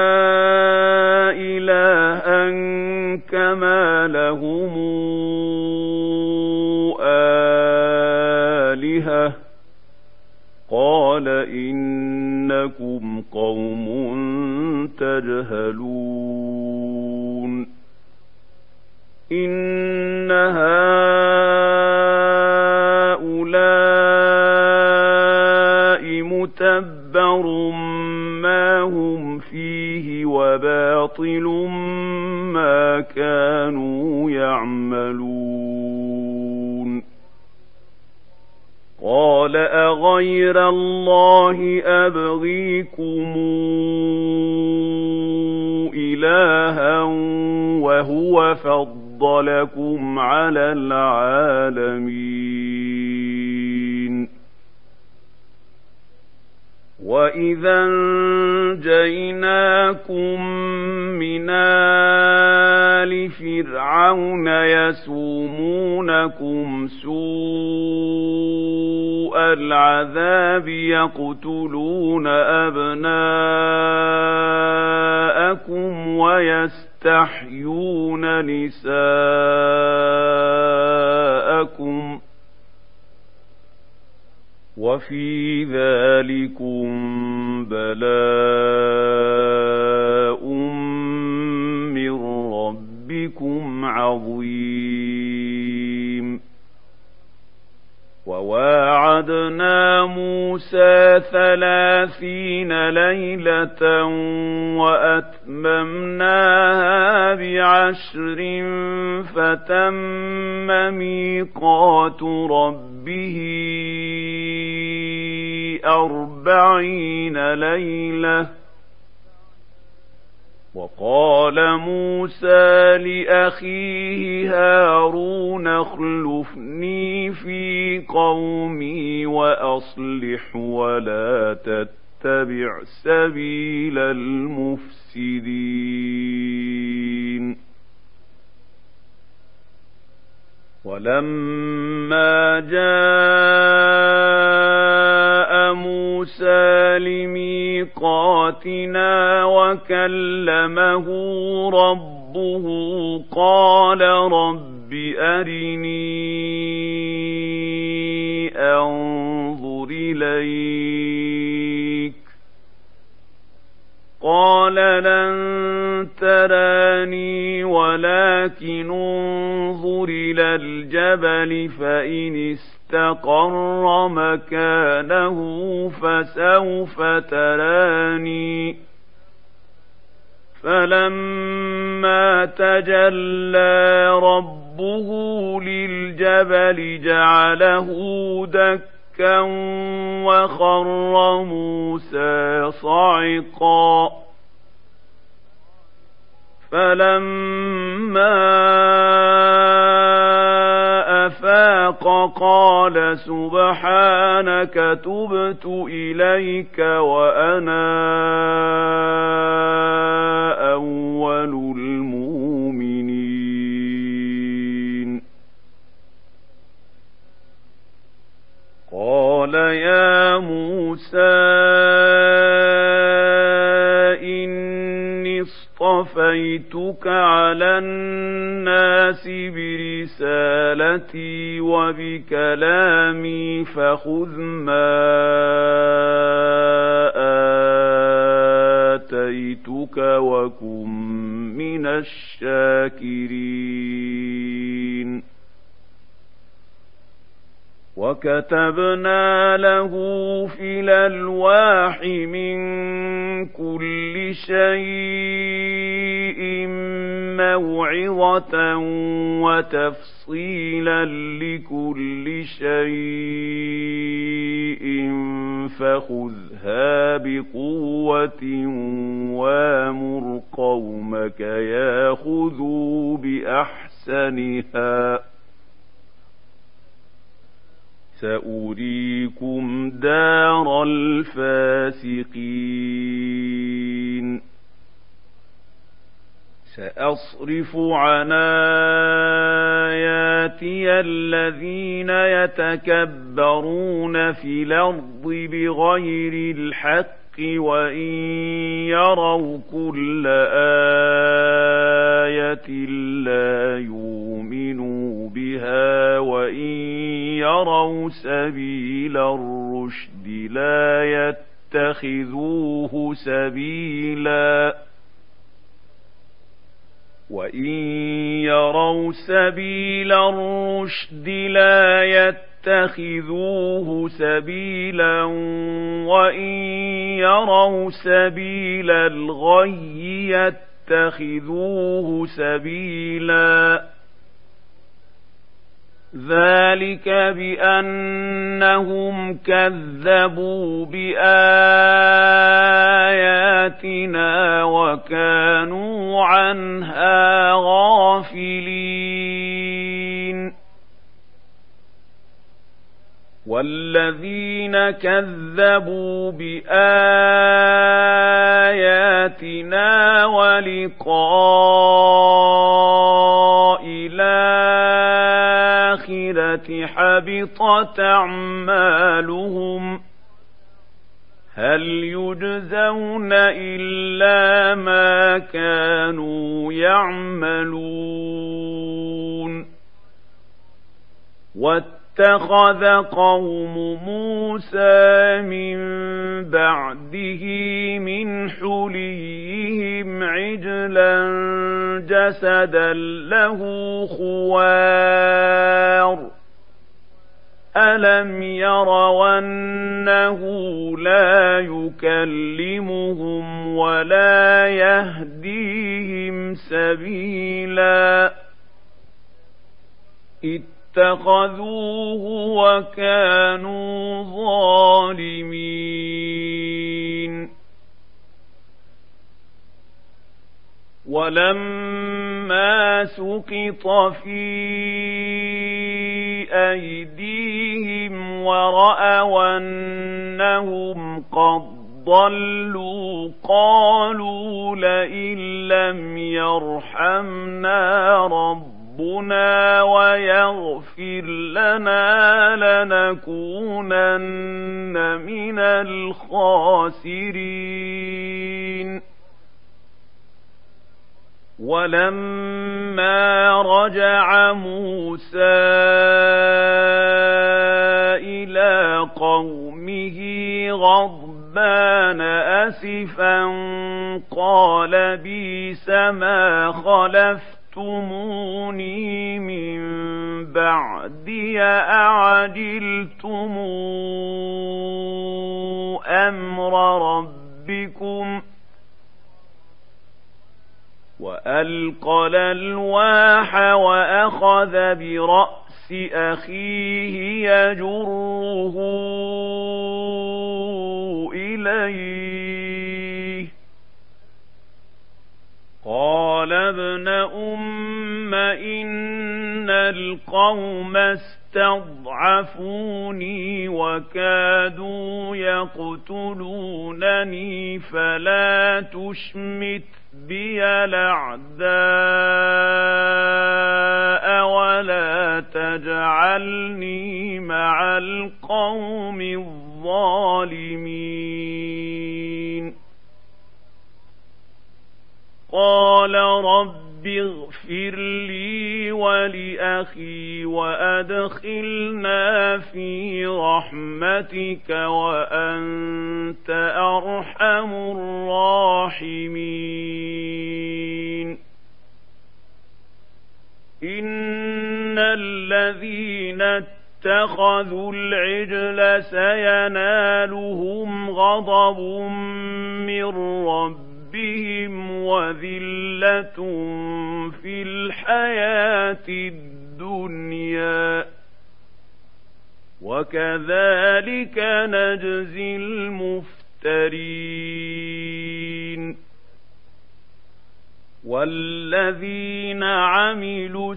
[SPEAKER 1] إلها كما لهم آلهة قال إنكم قوم تجهلون. إِنَّ هَٰؤُلَاءِ مُتَبَّرٌ مَّا هُمْ فِيهِ وَبَاطِلٌ مَّا كَانُوا يَعْمَلُونَ قَالَ أَغَيْرَ اللَّهِ أَبْغِيكُمْ إِلَٰهًا وَهُوَ فَضَّلَكُمْ عَلَى الْعَالَمِينَ وَإِذَا أَنجَيْنَاكُم مِّنْ آلِ فِرْعَوْنَ يَسُومُونَكُمْ سُوءَ الْعَذَابِ يَقْتُلُونَ أَبْنَاءَكُمْ وَيَسْتَحْيُونَ نِسَاءَكُمْ وَفِي ذَلِكُمْ بَلَاءٌ مِّن رَّبِّكُمْ عَظِيمٌ وَوَاعَدْنَا مُوسَىٰ ثَلَاثِينَ لَيْلَةً وَأَتْمَمْنَاهَا بِعَشْرٍ فَتَمَّ مِيقَاتُ رَبِّهِ أَرْبَعِينَ لَيْلَةً وَقَالَ مُوسَىٰ لِأَخِيهِ هَارُونَ اخْلُفْنِي فِي قَوْمِي وَأَصْلِحْ وَلَا تَتَّبِعْ سَبِيلَ الْمُفْسِدِينَ وَلَمَّا جَاءَ مُوسَىٰ لِمِيقَاتِنَا وَكَلَّمَهُ رَبُّهُ قَالَ رَبِّ أَرِنِي أَنظُرْ إِلَيْكَ قَالَ لَن تَرَانِي وَلَكِنِ انظُرْ إِلَى الْجَبَلِ فَإِنِ اسْتَقَرَّ مَكَانَهُ فَسَوْفَ تَرَانِي فَلَمَّا تَجَلَّىٰ رَبُّهُ لِلْجَبَلِ جَعَلَهُ دَكًّا وَخَرَّ مُوسَىٰ صَعِقًا فَلَمَّا أَفَاقَ قَالَ سُبْحَانَكَ تُبْتُ إِلَيْكَ وَأَنَا أَوَّلُ الْمُؤْمِنِينَ قَالَ يَا مُوسَىٰ إِنِّي اصْطَفَيْتُكَ عَلَى النَّاسِ بِرِسَالَتِي وَبِكَلَامِي فَخُذْ مَا آتَيْتُكَ وَكُن مِّنَ الشَّاكِرِينَ وَكَتَبْنَا لَهُ فِي الْأَلْوَاحِ مِن كُلِّ شَيْءٍ مَّوْعِظَةً وَتَفْصِيلًا لِّكُلِّ شَيْءٍ فَخُذْهَا بِقُوَّةٍ وَأْمُرْ قَوْمَكَ يَأْخُذُوا بِأَحْسَنِهَا سَأُرِيكُمْ دَارَ الْفَاسِقِينَ سَأَصْرِفُ عَنْ آيَاتِيَ الَّذِينَ يَتَكَبَّرُونَ فِي الْأَرْضِ بِغَيْرِ الْحَقِّ وَإِن يَرَوْا كُلَّ آيَةٍ لَّا يُؤْمِنُوا بِهَا وَإِن يَرَوْا سَبِيلَ الرُّشْدِ لَا يَتَّخِذُوهُ سَبِيلًا وَإِن يروا سبيل الرشد لا يتخذوه سبيلا وإن يروا سبيل الغي يتخذوه سبيلا ذلك بأنهم كذبوا بآياتنا وكانوا عنها غافلين والذين كذبوا بآياتنا ولقاء الآخرة حبطت أعمالهم هل يجزون إلا ما كانوا يعملون واتخذ قوم موسى من بعده من حليهم عجلا جسدا له خوار ألم يروا أنه لا يكلمهم ولا يهديهم سبيلا اتخذوه وكانوا ظالمين ولما سقط في أيديهم ورأوا أنهم قد ضلوا قالوا لئن لم يرحمنا ربنا ويغفر لنا لنكونن من الخاسرين ولما رجع موسى إلى قومه غضبان أسفا قال بئس ما خلفتموني من بعدي أعجلتم أمر ربكم وألقى الألواح وأخذ برأس أخيه يجره إليه قال ابن أم إن القوم استضعفوني وكادوا يقتلونني فلا تشمت بي الأعداء ولا تجعلني مع القوم الظالمين قال رب اغفر لي ولأخي وأدخلنا في رحمتك وأنت أرحم الراحمين إن الذين اتخذوا العجل سينالهم غضب من ربهم بهم وذلة في الحياة الدنيا وكذلك نجزي المفترين والذين عملوا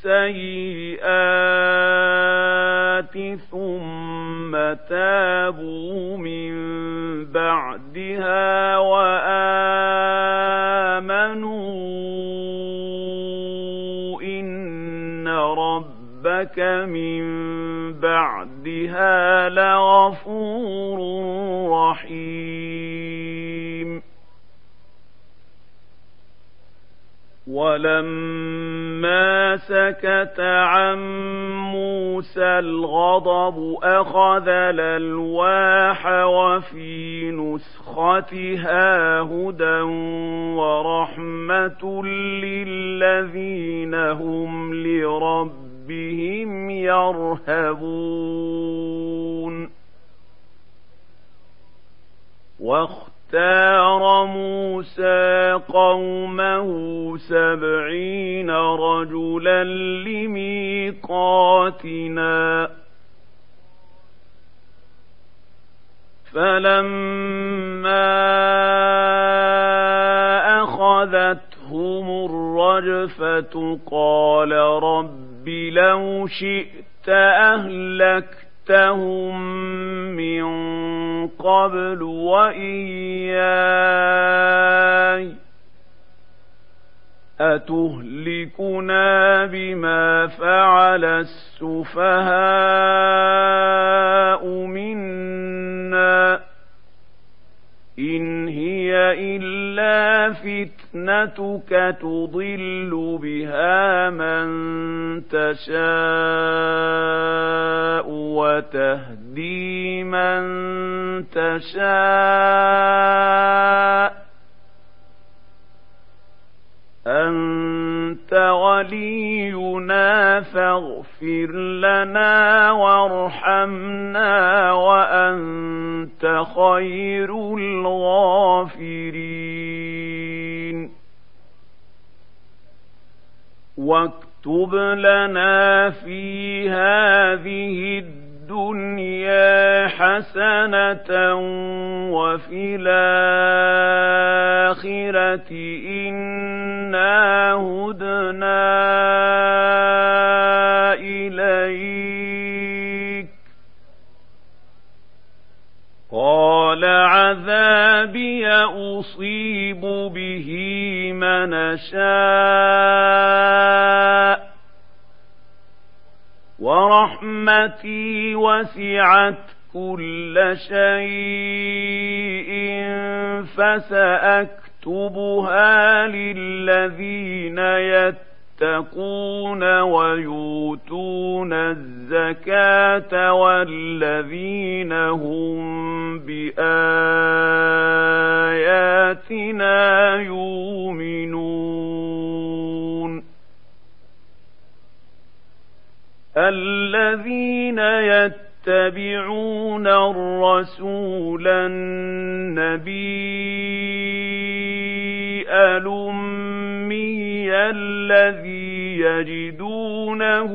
[SPEAKER 1] السيئات ثم تابوا من بعدها وآمنوا إن ربك من بعدها لغفور رحيم ولما فلما سكت عن موسى الغضب أخذ الألواح وفي نسختها هدى ورحمة للذين هم لربهم يرهبون. واختار موسى قومه سبعين رجلا لميقاتنا فلما أخذتهم الرجفة قال رب لو شئت أهلكتهم من قبل وإياي أتهلكنا بما فعل السفهاء منا إن هي إلا فتنتك تضل بها من تشاء وتهدي من تشاء أنت ولينا فاغفر لنا وارحمنا وأنت خير الغافرين. واكتب لنا في هذه الدنيا حسنة وفي الآخرة إنا هدنا إليك. قال عذابي أصيب به من شاء ورحمتي وسعت كل شيء فسأكتبها للذين يتقون ويؤتون الزكاة والذين هم بآياتنا يؤمنون. الذين يتبعون الرسول النبي الأمي الذي يجدونه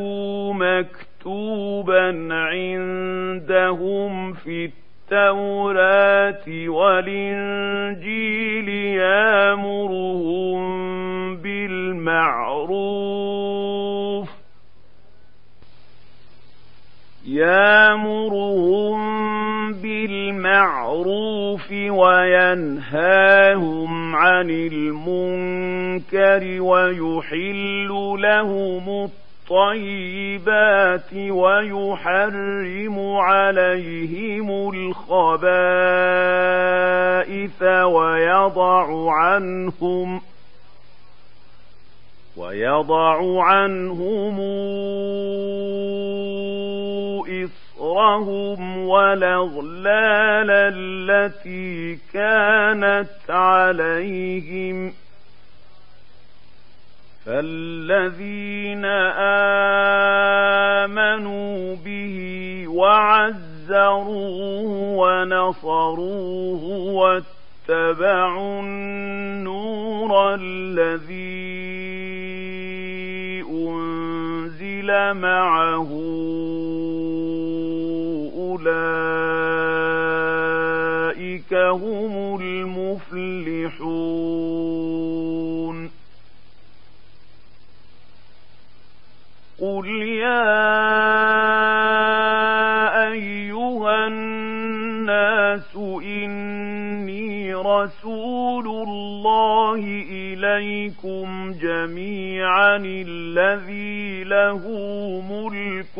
[SPEAKER 1] مكتوبا عندهم في التوراة والإنجيل يأمرهم بالمعروف يأمرهم بالمعروف وينهاهم عن المنكر ويحل لهم الطيبات ويحرم عليهم الخبائث ويضع عنهم ويضع عنهم إصرهم والأغلال التي كانت عليهم. فالذين آمنوا به وعزروه ونصروه واتبعوا النور الذي أنزل معه أولئك هم المفلحون. قل يا أيها الناس إني رسول الله إليكم جميعا الذي له ملك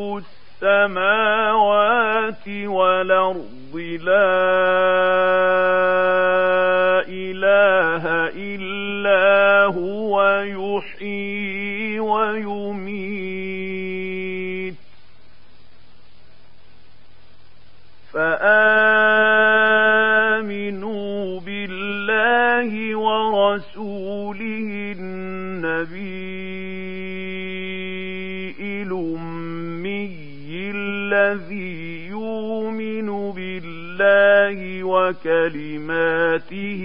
[SPEAKER 1] السماوات والأرض لا إله إلا هو يحيي ويميت بالله ورسوله النبي الأمي الذي يؤمن بالله وكلماته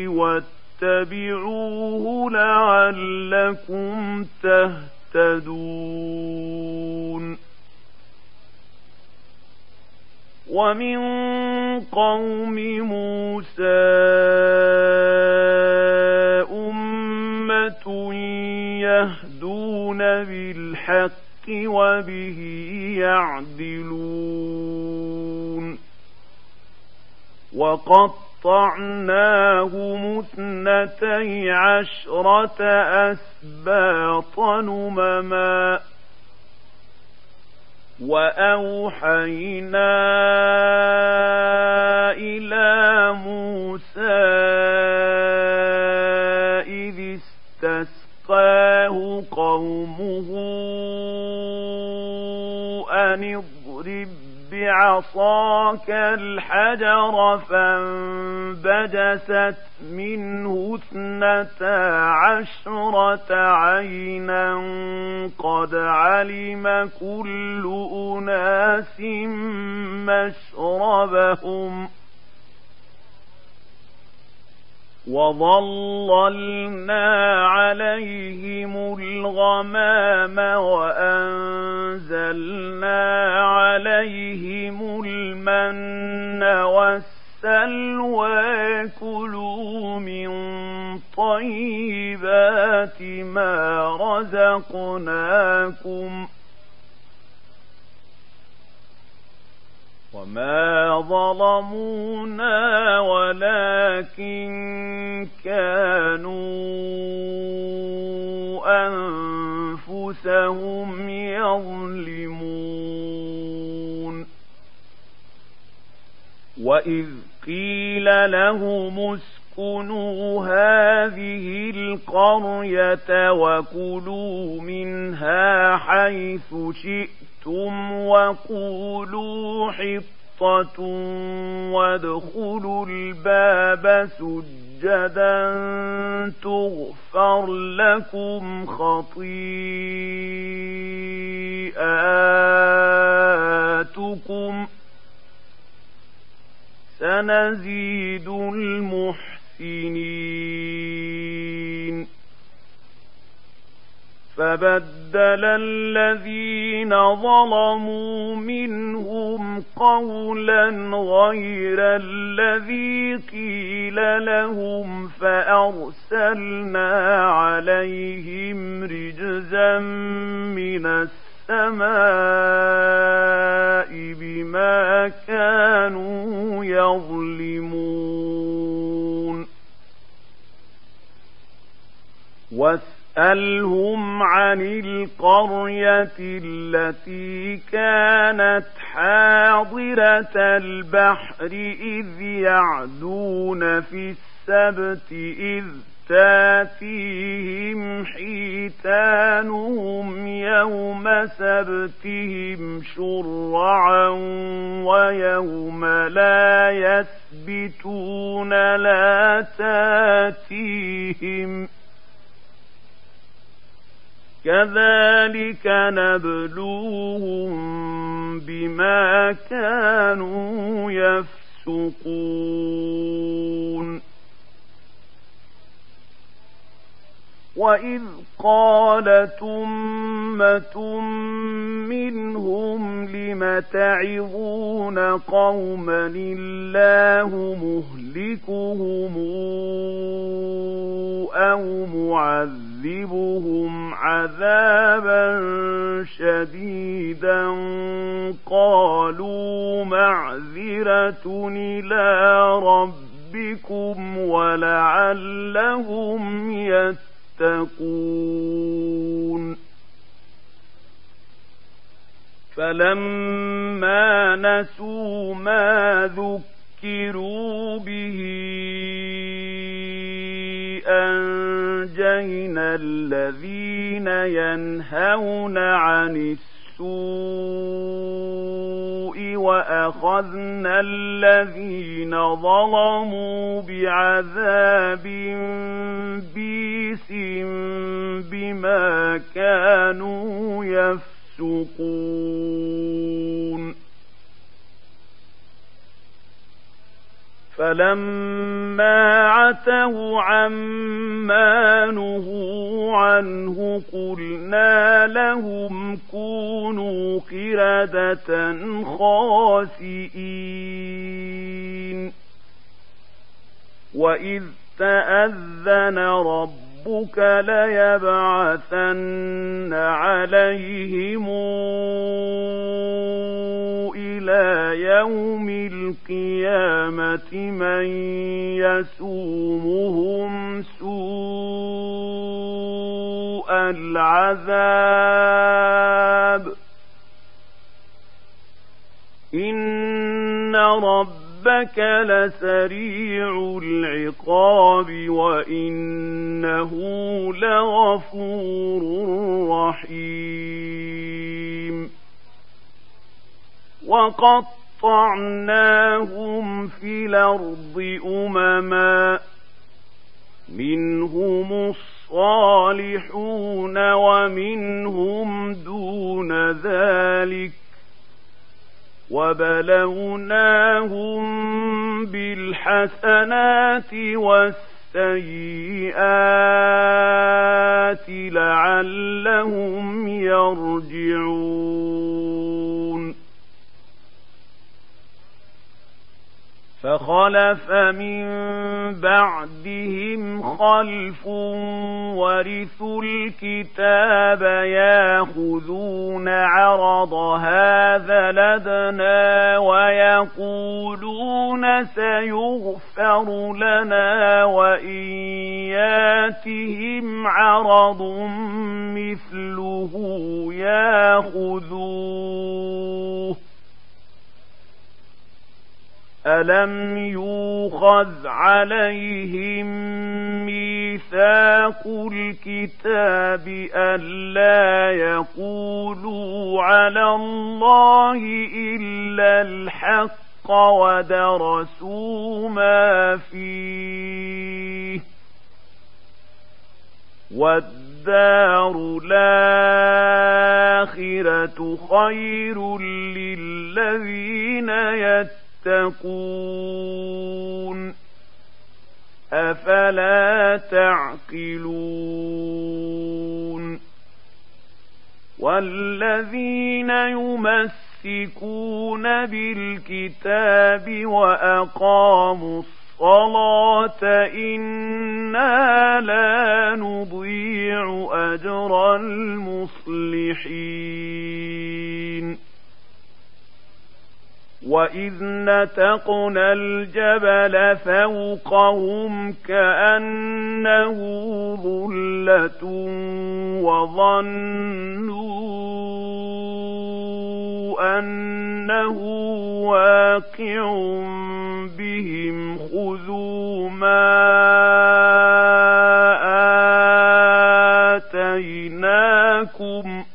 [SPEAKER 1] واتبعوه لعلكم تهتدون ومن قوم موسى أمة يهدون بالحق وبه يعدلون وقطعناهم اثنتي عشرة أسباطا أمما وأوحينا إلى موسى إذ استسقاه قومه أن اضرب بعصاك الحجر فانبجست منه اثنتا عشرة عينا قد علم كل أناس مشربهم وظللنا عليهم الغمام وأنزلنا عليهم المن والسلوى كلوا من طيبات ما رزقناكم وما ظلمونا ولكن كانوا أنفسهم يظلمون وإذ قيل لهم اسكنوا هذه القرية وكلوا منها حيث شئتم وقولوا حطة وادخلوا الباب سجدا تغفر لكم خطيئاتكم سنزيد المحسنين فبدل الذين ظلموا منهم قولا غير الذي قيل لهم فأرسلنا عليهم رجزا من السماء بما كانوا يظلمون واسألهم عن القرية التي كانت حاضرة البحر إذ يعدون في السبت إذ تاتيهم حيتانهم يوم سبتهم شرعا ويوم لا يسبتون لا تاتيهم كذلك نبلوهم بما كانوا يفسقون وإذ قالت أمة منهم لم تعظون قوما الله مهلكهم أو معذبهم عذابا شديدا قالوا معذرة إلى ربكم ولعلهم يتقون فلما نسوا ما ذكروا به أنجينا الذين ينهون عن السوء وأخذنا الذين ظلموا بعذاب بئيس بما كانوا يفسقون فلما عتوا عما نهوا عنه قلنا لهم كونوا قردة خاسئين وإذ تأذن ربك ليبعثن عليهم إلى يوم القيامة من يسومهم سوء العذاب إن ربك لسريع العقاب وإنه لغفور رحيم وقطعناهم في الأرض أمما منهم الصالحون ومنهم دون ذلك وبلوناهم بالحسنات والسيئات لعلهم يرجعون فخلف من بعدهم خلف ورثوا الكتاب ياخذون عرض هذا لدنا ويقولون سيغفر لنا وإن ياتهم عرض مثله ياخذوه ألم يؤخذ عليهم ميثاق الكتاب ألا يقولوا على الله إلا الحق ودرسوا ما فيه والدار الآخرة خير للذين يتقون تتقون أفلا تعقلون والذين يمسكون بالكتاب وأقاموا الصلاة إنا لا نضيع أجر المصلحين وإذ نتقنا الجبل فوقهم كأنه ظلة وظنوا أنه واقع بهم خذوا ما آتيناكم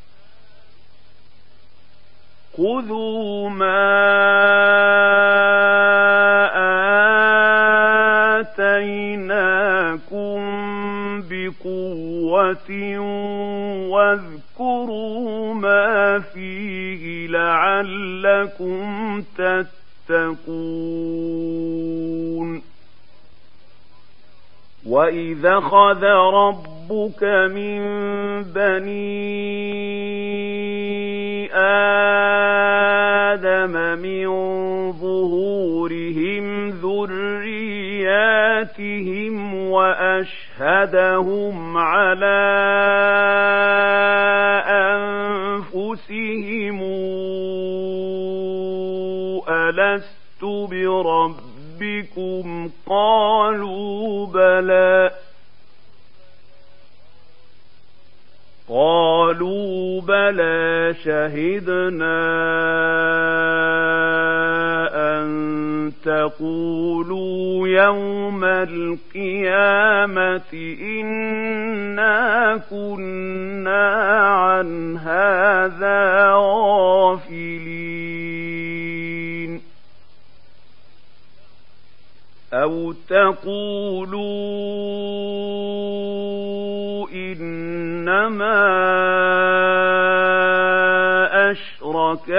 [SPEAKER 1] خذوا ما آتيناكم بقوة واذكروا ما فيه لعلكم تتقون وإذا أخذ ربك من بني آدم من ظهورهم ذرياتهم وأشهدهم على أنفسهم ألست بربكم قالوا بلى قالوا بلى شهدنا أن تقولوا يوم القيامة إنا كنا عن هذا غافلين أَوْ تَقُولُوا إِنَّمَا أَشْرَكَ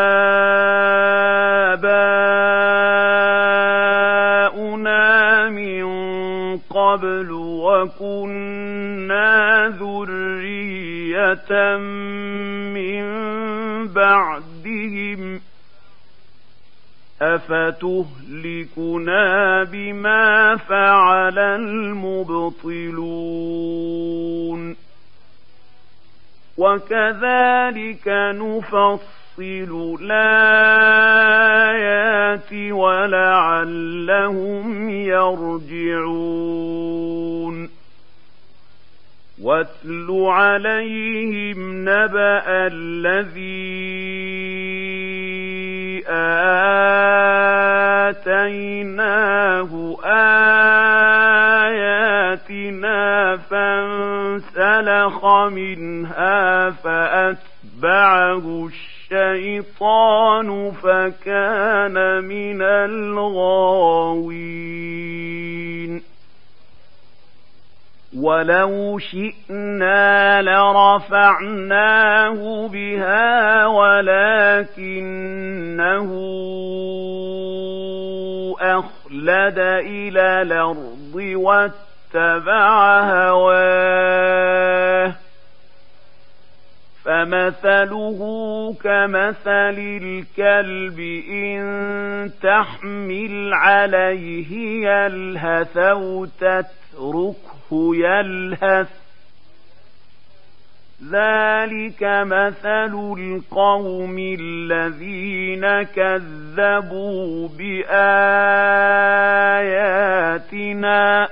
[SPEAKER 1] آبَاؤُنَا مِن قَبْلُ وَكُنَّا ذُرِّيَّةً مِّن بَعْدِهِمْ أَفَتُهْلِكُنَا بِمَا فَعَلَ الْمُبْطِلُونَ وَكَذَلِكَ نُفَصِّلُ الْآيَاتِ وَلَعَلَّهُمْ يَرْجِعُونَ وَاتْلُ عَلَيْهِمْ نَبَأَ الَّذِي آتَيْنَاهُ آيَاتِنَا فَانسَلَخَ مِنْهَا فَأَتْبَعَهُ الشَّيْطَانُ فَكَانَ مِنَ الْغَاوِينَ وَلَوْ شِئْنَا لَرَفَعْنَاهُ بِهَا وَلَكِنَّهُ أَخْلَدَ إِلَى الْأَرْضِ وَاتَّبَعَ هَوَاهُ فَمَثَلُهُ كَمَثَلِ الْكَلْبِ إِن تَحْمِلْ عَلَيْهِ يَلْهَثْ أَوْ تَتْرُكْهُ يلهث ذلك مثل القوم الذين كذبوا بآياتنا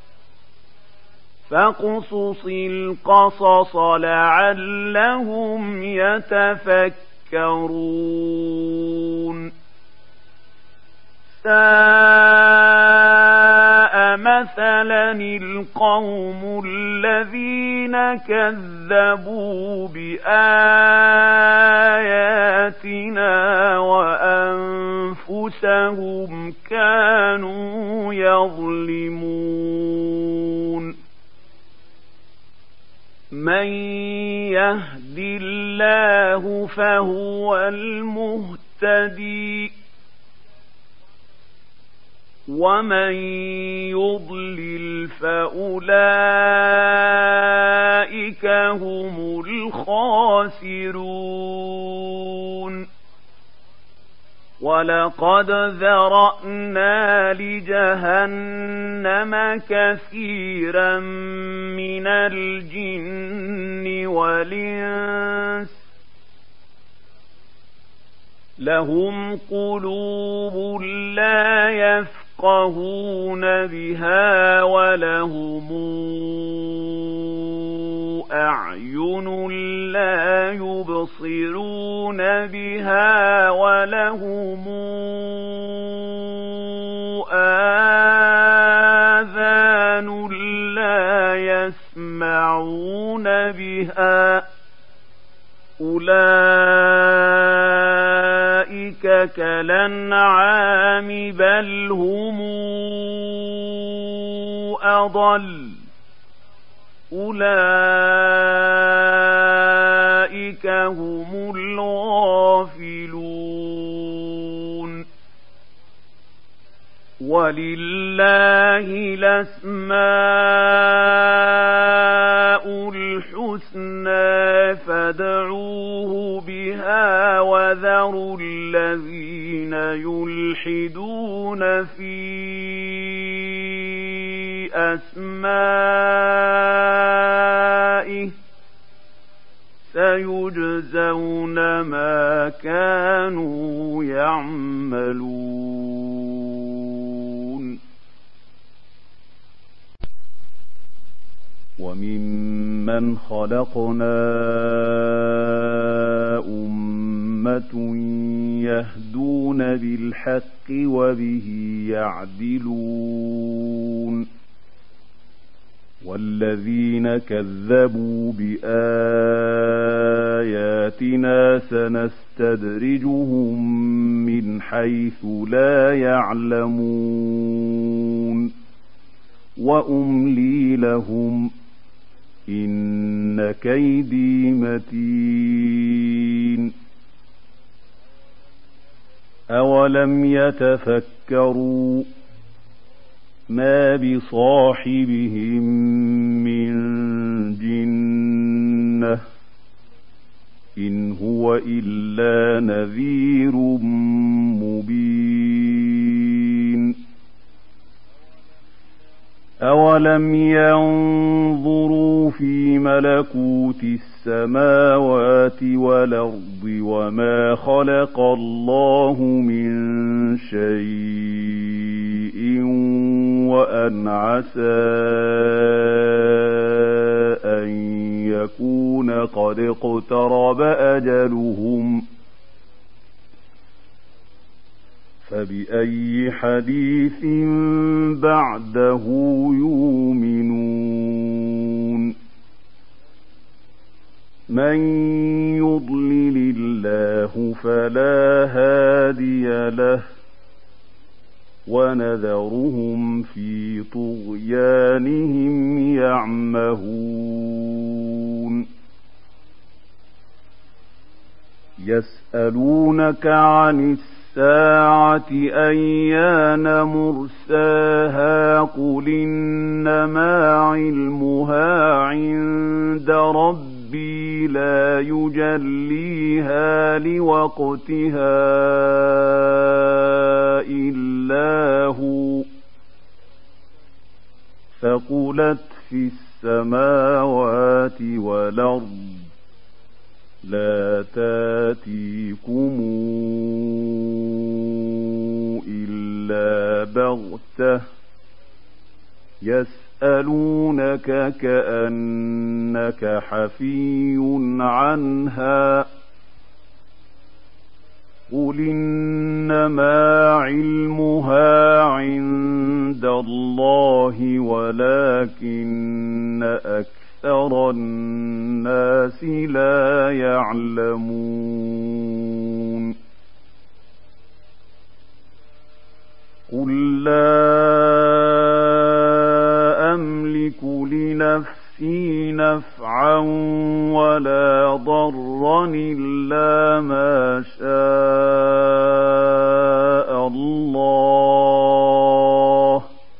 [SPEAKER 1] فاقصص القصص لعلهم يتفكرون ساء مثلا القوم الذين كذبوا بآياتنا وأنفسهم كانوا يظلمون من يهد الله فهو المهتدي ومن يضلل فأولئك هم الخاسرون ولقد ذرأنا لجهنم كثيرا من الجن والإنس لهم قلوب لا يفقهون بها ولهم أعين لا يبصرون بها ولهم آذان لا يسمعون بها أولئك كالأنعام بل هم أضل أولئك هم الغافلون ولله الأسماء الحسنى فادعوه بها وذروا الذين يلحدون في أسمائه سيجزون ما كانوا يعملون وممن خلقنا أمة يهدون بالحق وبه يعدلون والذين كذبوا بآياتنا آياتنا سنستدرجهم من حيث لا يعلمون وأملي لهم إن كيدي متين أولم يتفكروا ما بصاحبهم من جنة إن هو إلا نذير مبين أولم ينظروا في ملكوت السماوات والأرض وما خلق الله من شيء وأن عسى أن يكون قد اقترب أجلهم فبأي حديث بعده يؤمنون من يضلل الله فلا هادي له ونذرهم في طغيانهم يعمهون يسألونك عن الساعة أيان مرساها قل إنما علمها عند ربي لا يجليها لوقتها إلا هو ثقلت في السماوات والأرض لا تاتيكم إلا بغتة يسألونك كأنك حفي عنها قل إنما علمها عند الله ولكن أكثر الناس لا يعلمون قل لا أملك لنفسي نفعا ولا ضرا إلا ما شاء الله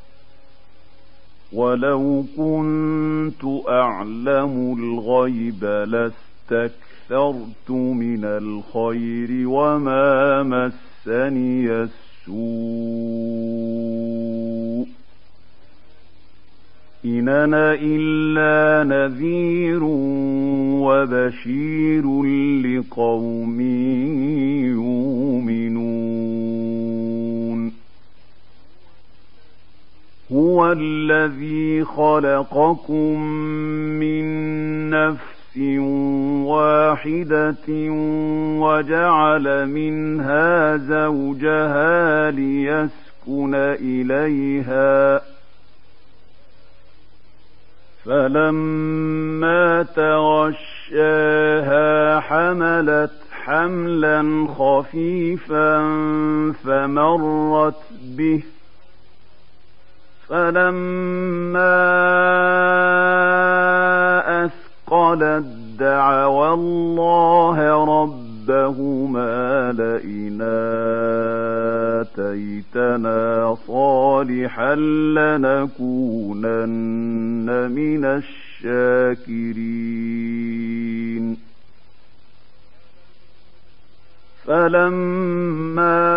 [SPEAKER 1] ولو كنت أعلم الغيب لاستكثرت من الخير وما مسني السوء إن أنا إلا نذير وبشير لقوم يؤمنون هو الذي خلقكم من نفس واحدة وجعل منها زوجها ليسكن إليها فلما تغشاها حملت حملا خفيفا فمرت به فلما أثقلت دعوا الله ربهما لئن آتيتنا صالحا لنكونن من الشاكرين فلما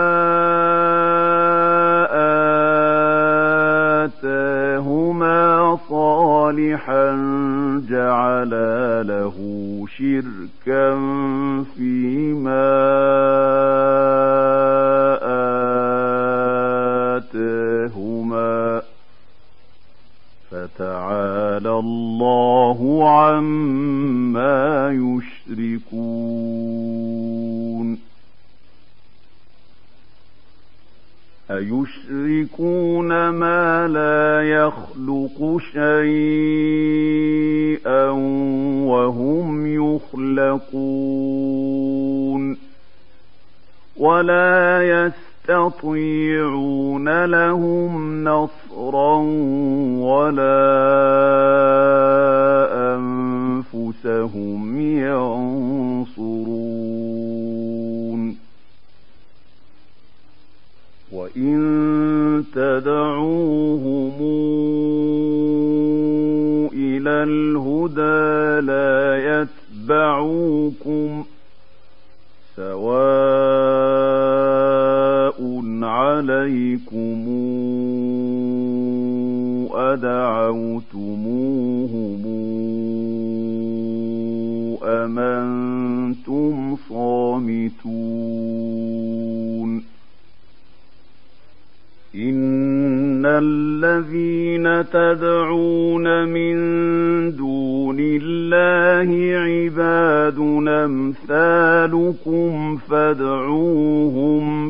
[SPEAKER 1] آتاهما صالحا جعلا له شركا فيما آتاهما فتعالى الله عما يشركون أيشركون ما لا يخلق شيئا وهم يخلقون يخلقون ولا يستطيعون لهم نصرا ولا أنفسهم ينصرون وإن تدعوهم إلى الهدى لا يتبعوكم سواء عليكم أدعوتموهم أم أنتم صامتون إن الذين تدعون من دون الله عباد أمثالكم فادعوهم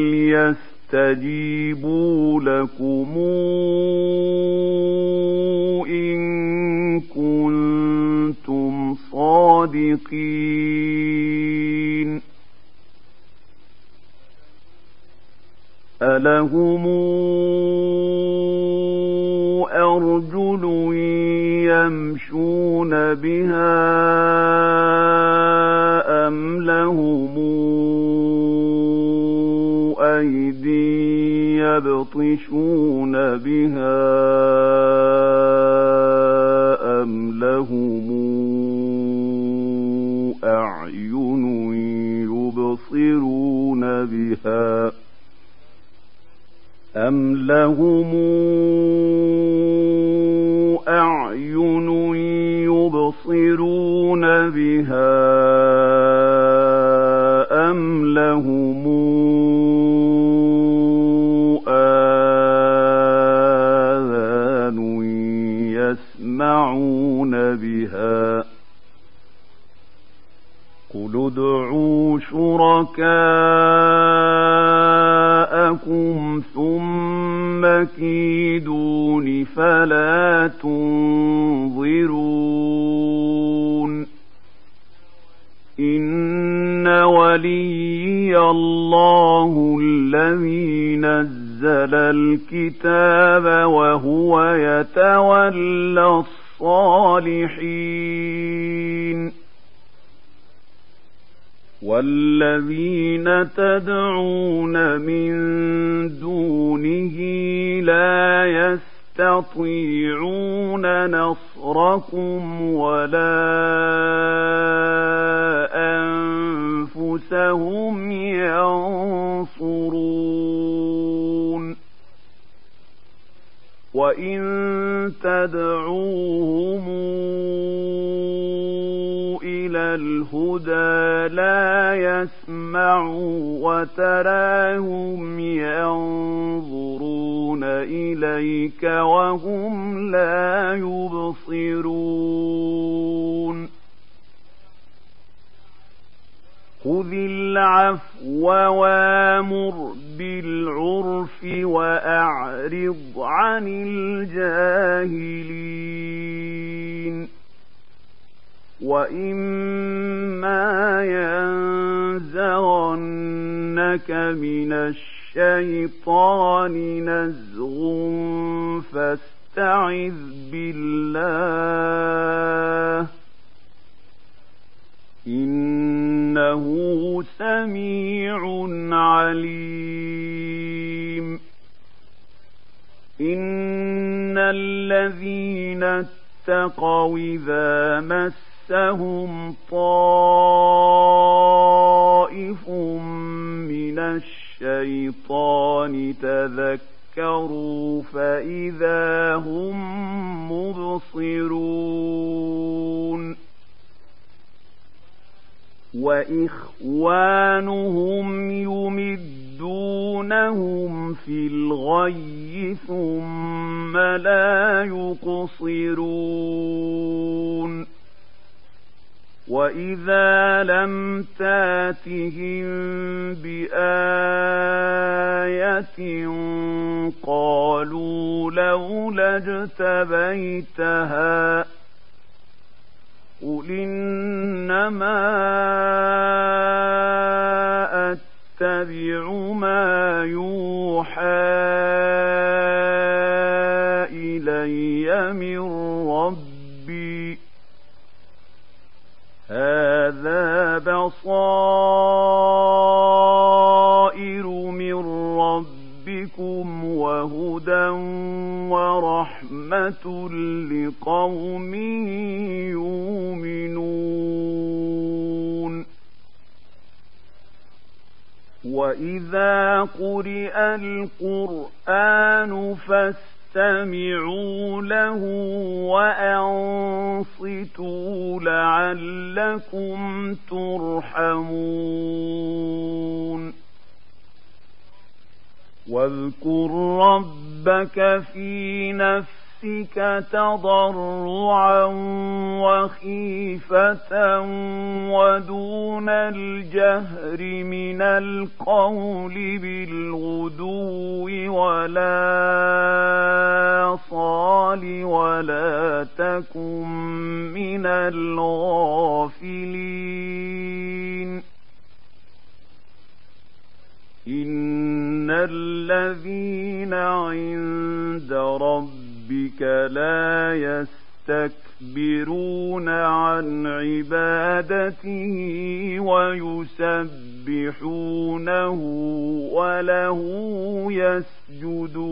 [SPEAKER 1] فليستجيبوا لكم إن كنتم صادقين ألهم أرجل يمشون بها أم لهم أيدي يبطشون بها أم لهم أعين يبصرون بها أم لهم أعين يبصرون بها أم لهم آذان يسمعون بها قل ادعوا شركاءكم ثم كيدون فلا تنظرون إن وليي الله الذي نزل الكتاب وهو يتولى الصالحين والذين تدعون من دونه لا يستطيعون نصركم ولا أنفسهم ينصرون وإن تدعوهم إلى الهدى لا يسمعوا وتراهم ينظرون إليك وهم لا يبصرون خذ العفو وامر بالعرف وأعرض عن الجاهلين وإما ينزغنك من الشيطان نزغ فاستعذ بالله إنه سميع عليم إن الذين اتقوا إذا مسهم طائف من الشيطان تذكروا فإذا هم مبصرون وإخوانهم يمدونهم في الغي ثم لا يقصرون وإذا لم تاتهم بآية قالوا لولا اجتبيتها قُلْ إِنَّمَا أَتَّبِعُ مَا يُوحَىٰ إِلَيَّ مِن رَّبِّي هَٰذَا بَصَائِرُ مِن رَّبِّكُمْ وَهُدًى وَرَحْمَةٌ لِّقَوْمٍ يُؤْمِنُونَ وَإِذَا قُرِئَ الْقُرْآنُ فَاسْتَمِعُوا لَهُ وَأَنصِتُوا لَعَلَّكُمْ تُرْحَمُونَ وَاذْكُر رَّبَّكَ فِي نَفْسِكَ تَضَرُّعًا وَخِيفَةً وَدُونَ الْجَهْرِ مِنَ الْقَوْلِ بِالْغُدُوِّ وَالْآصَالِ وَلَا تَكُن مِّنَ الْغَافِلِينَ إِنَّ الَّذِينَ عِندَ رَبِّكَ لَا يَسْتَكْبِرُونَ عَنْ عِبَادَتِهِ وَيُسَبِّحُونَهُ وَلَهُ يَسْجُدُونَ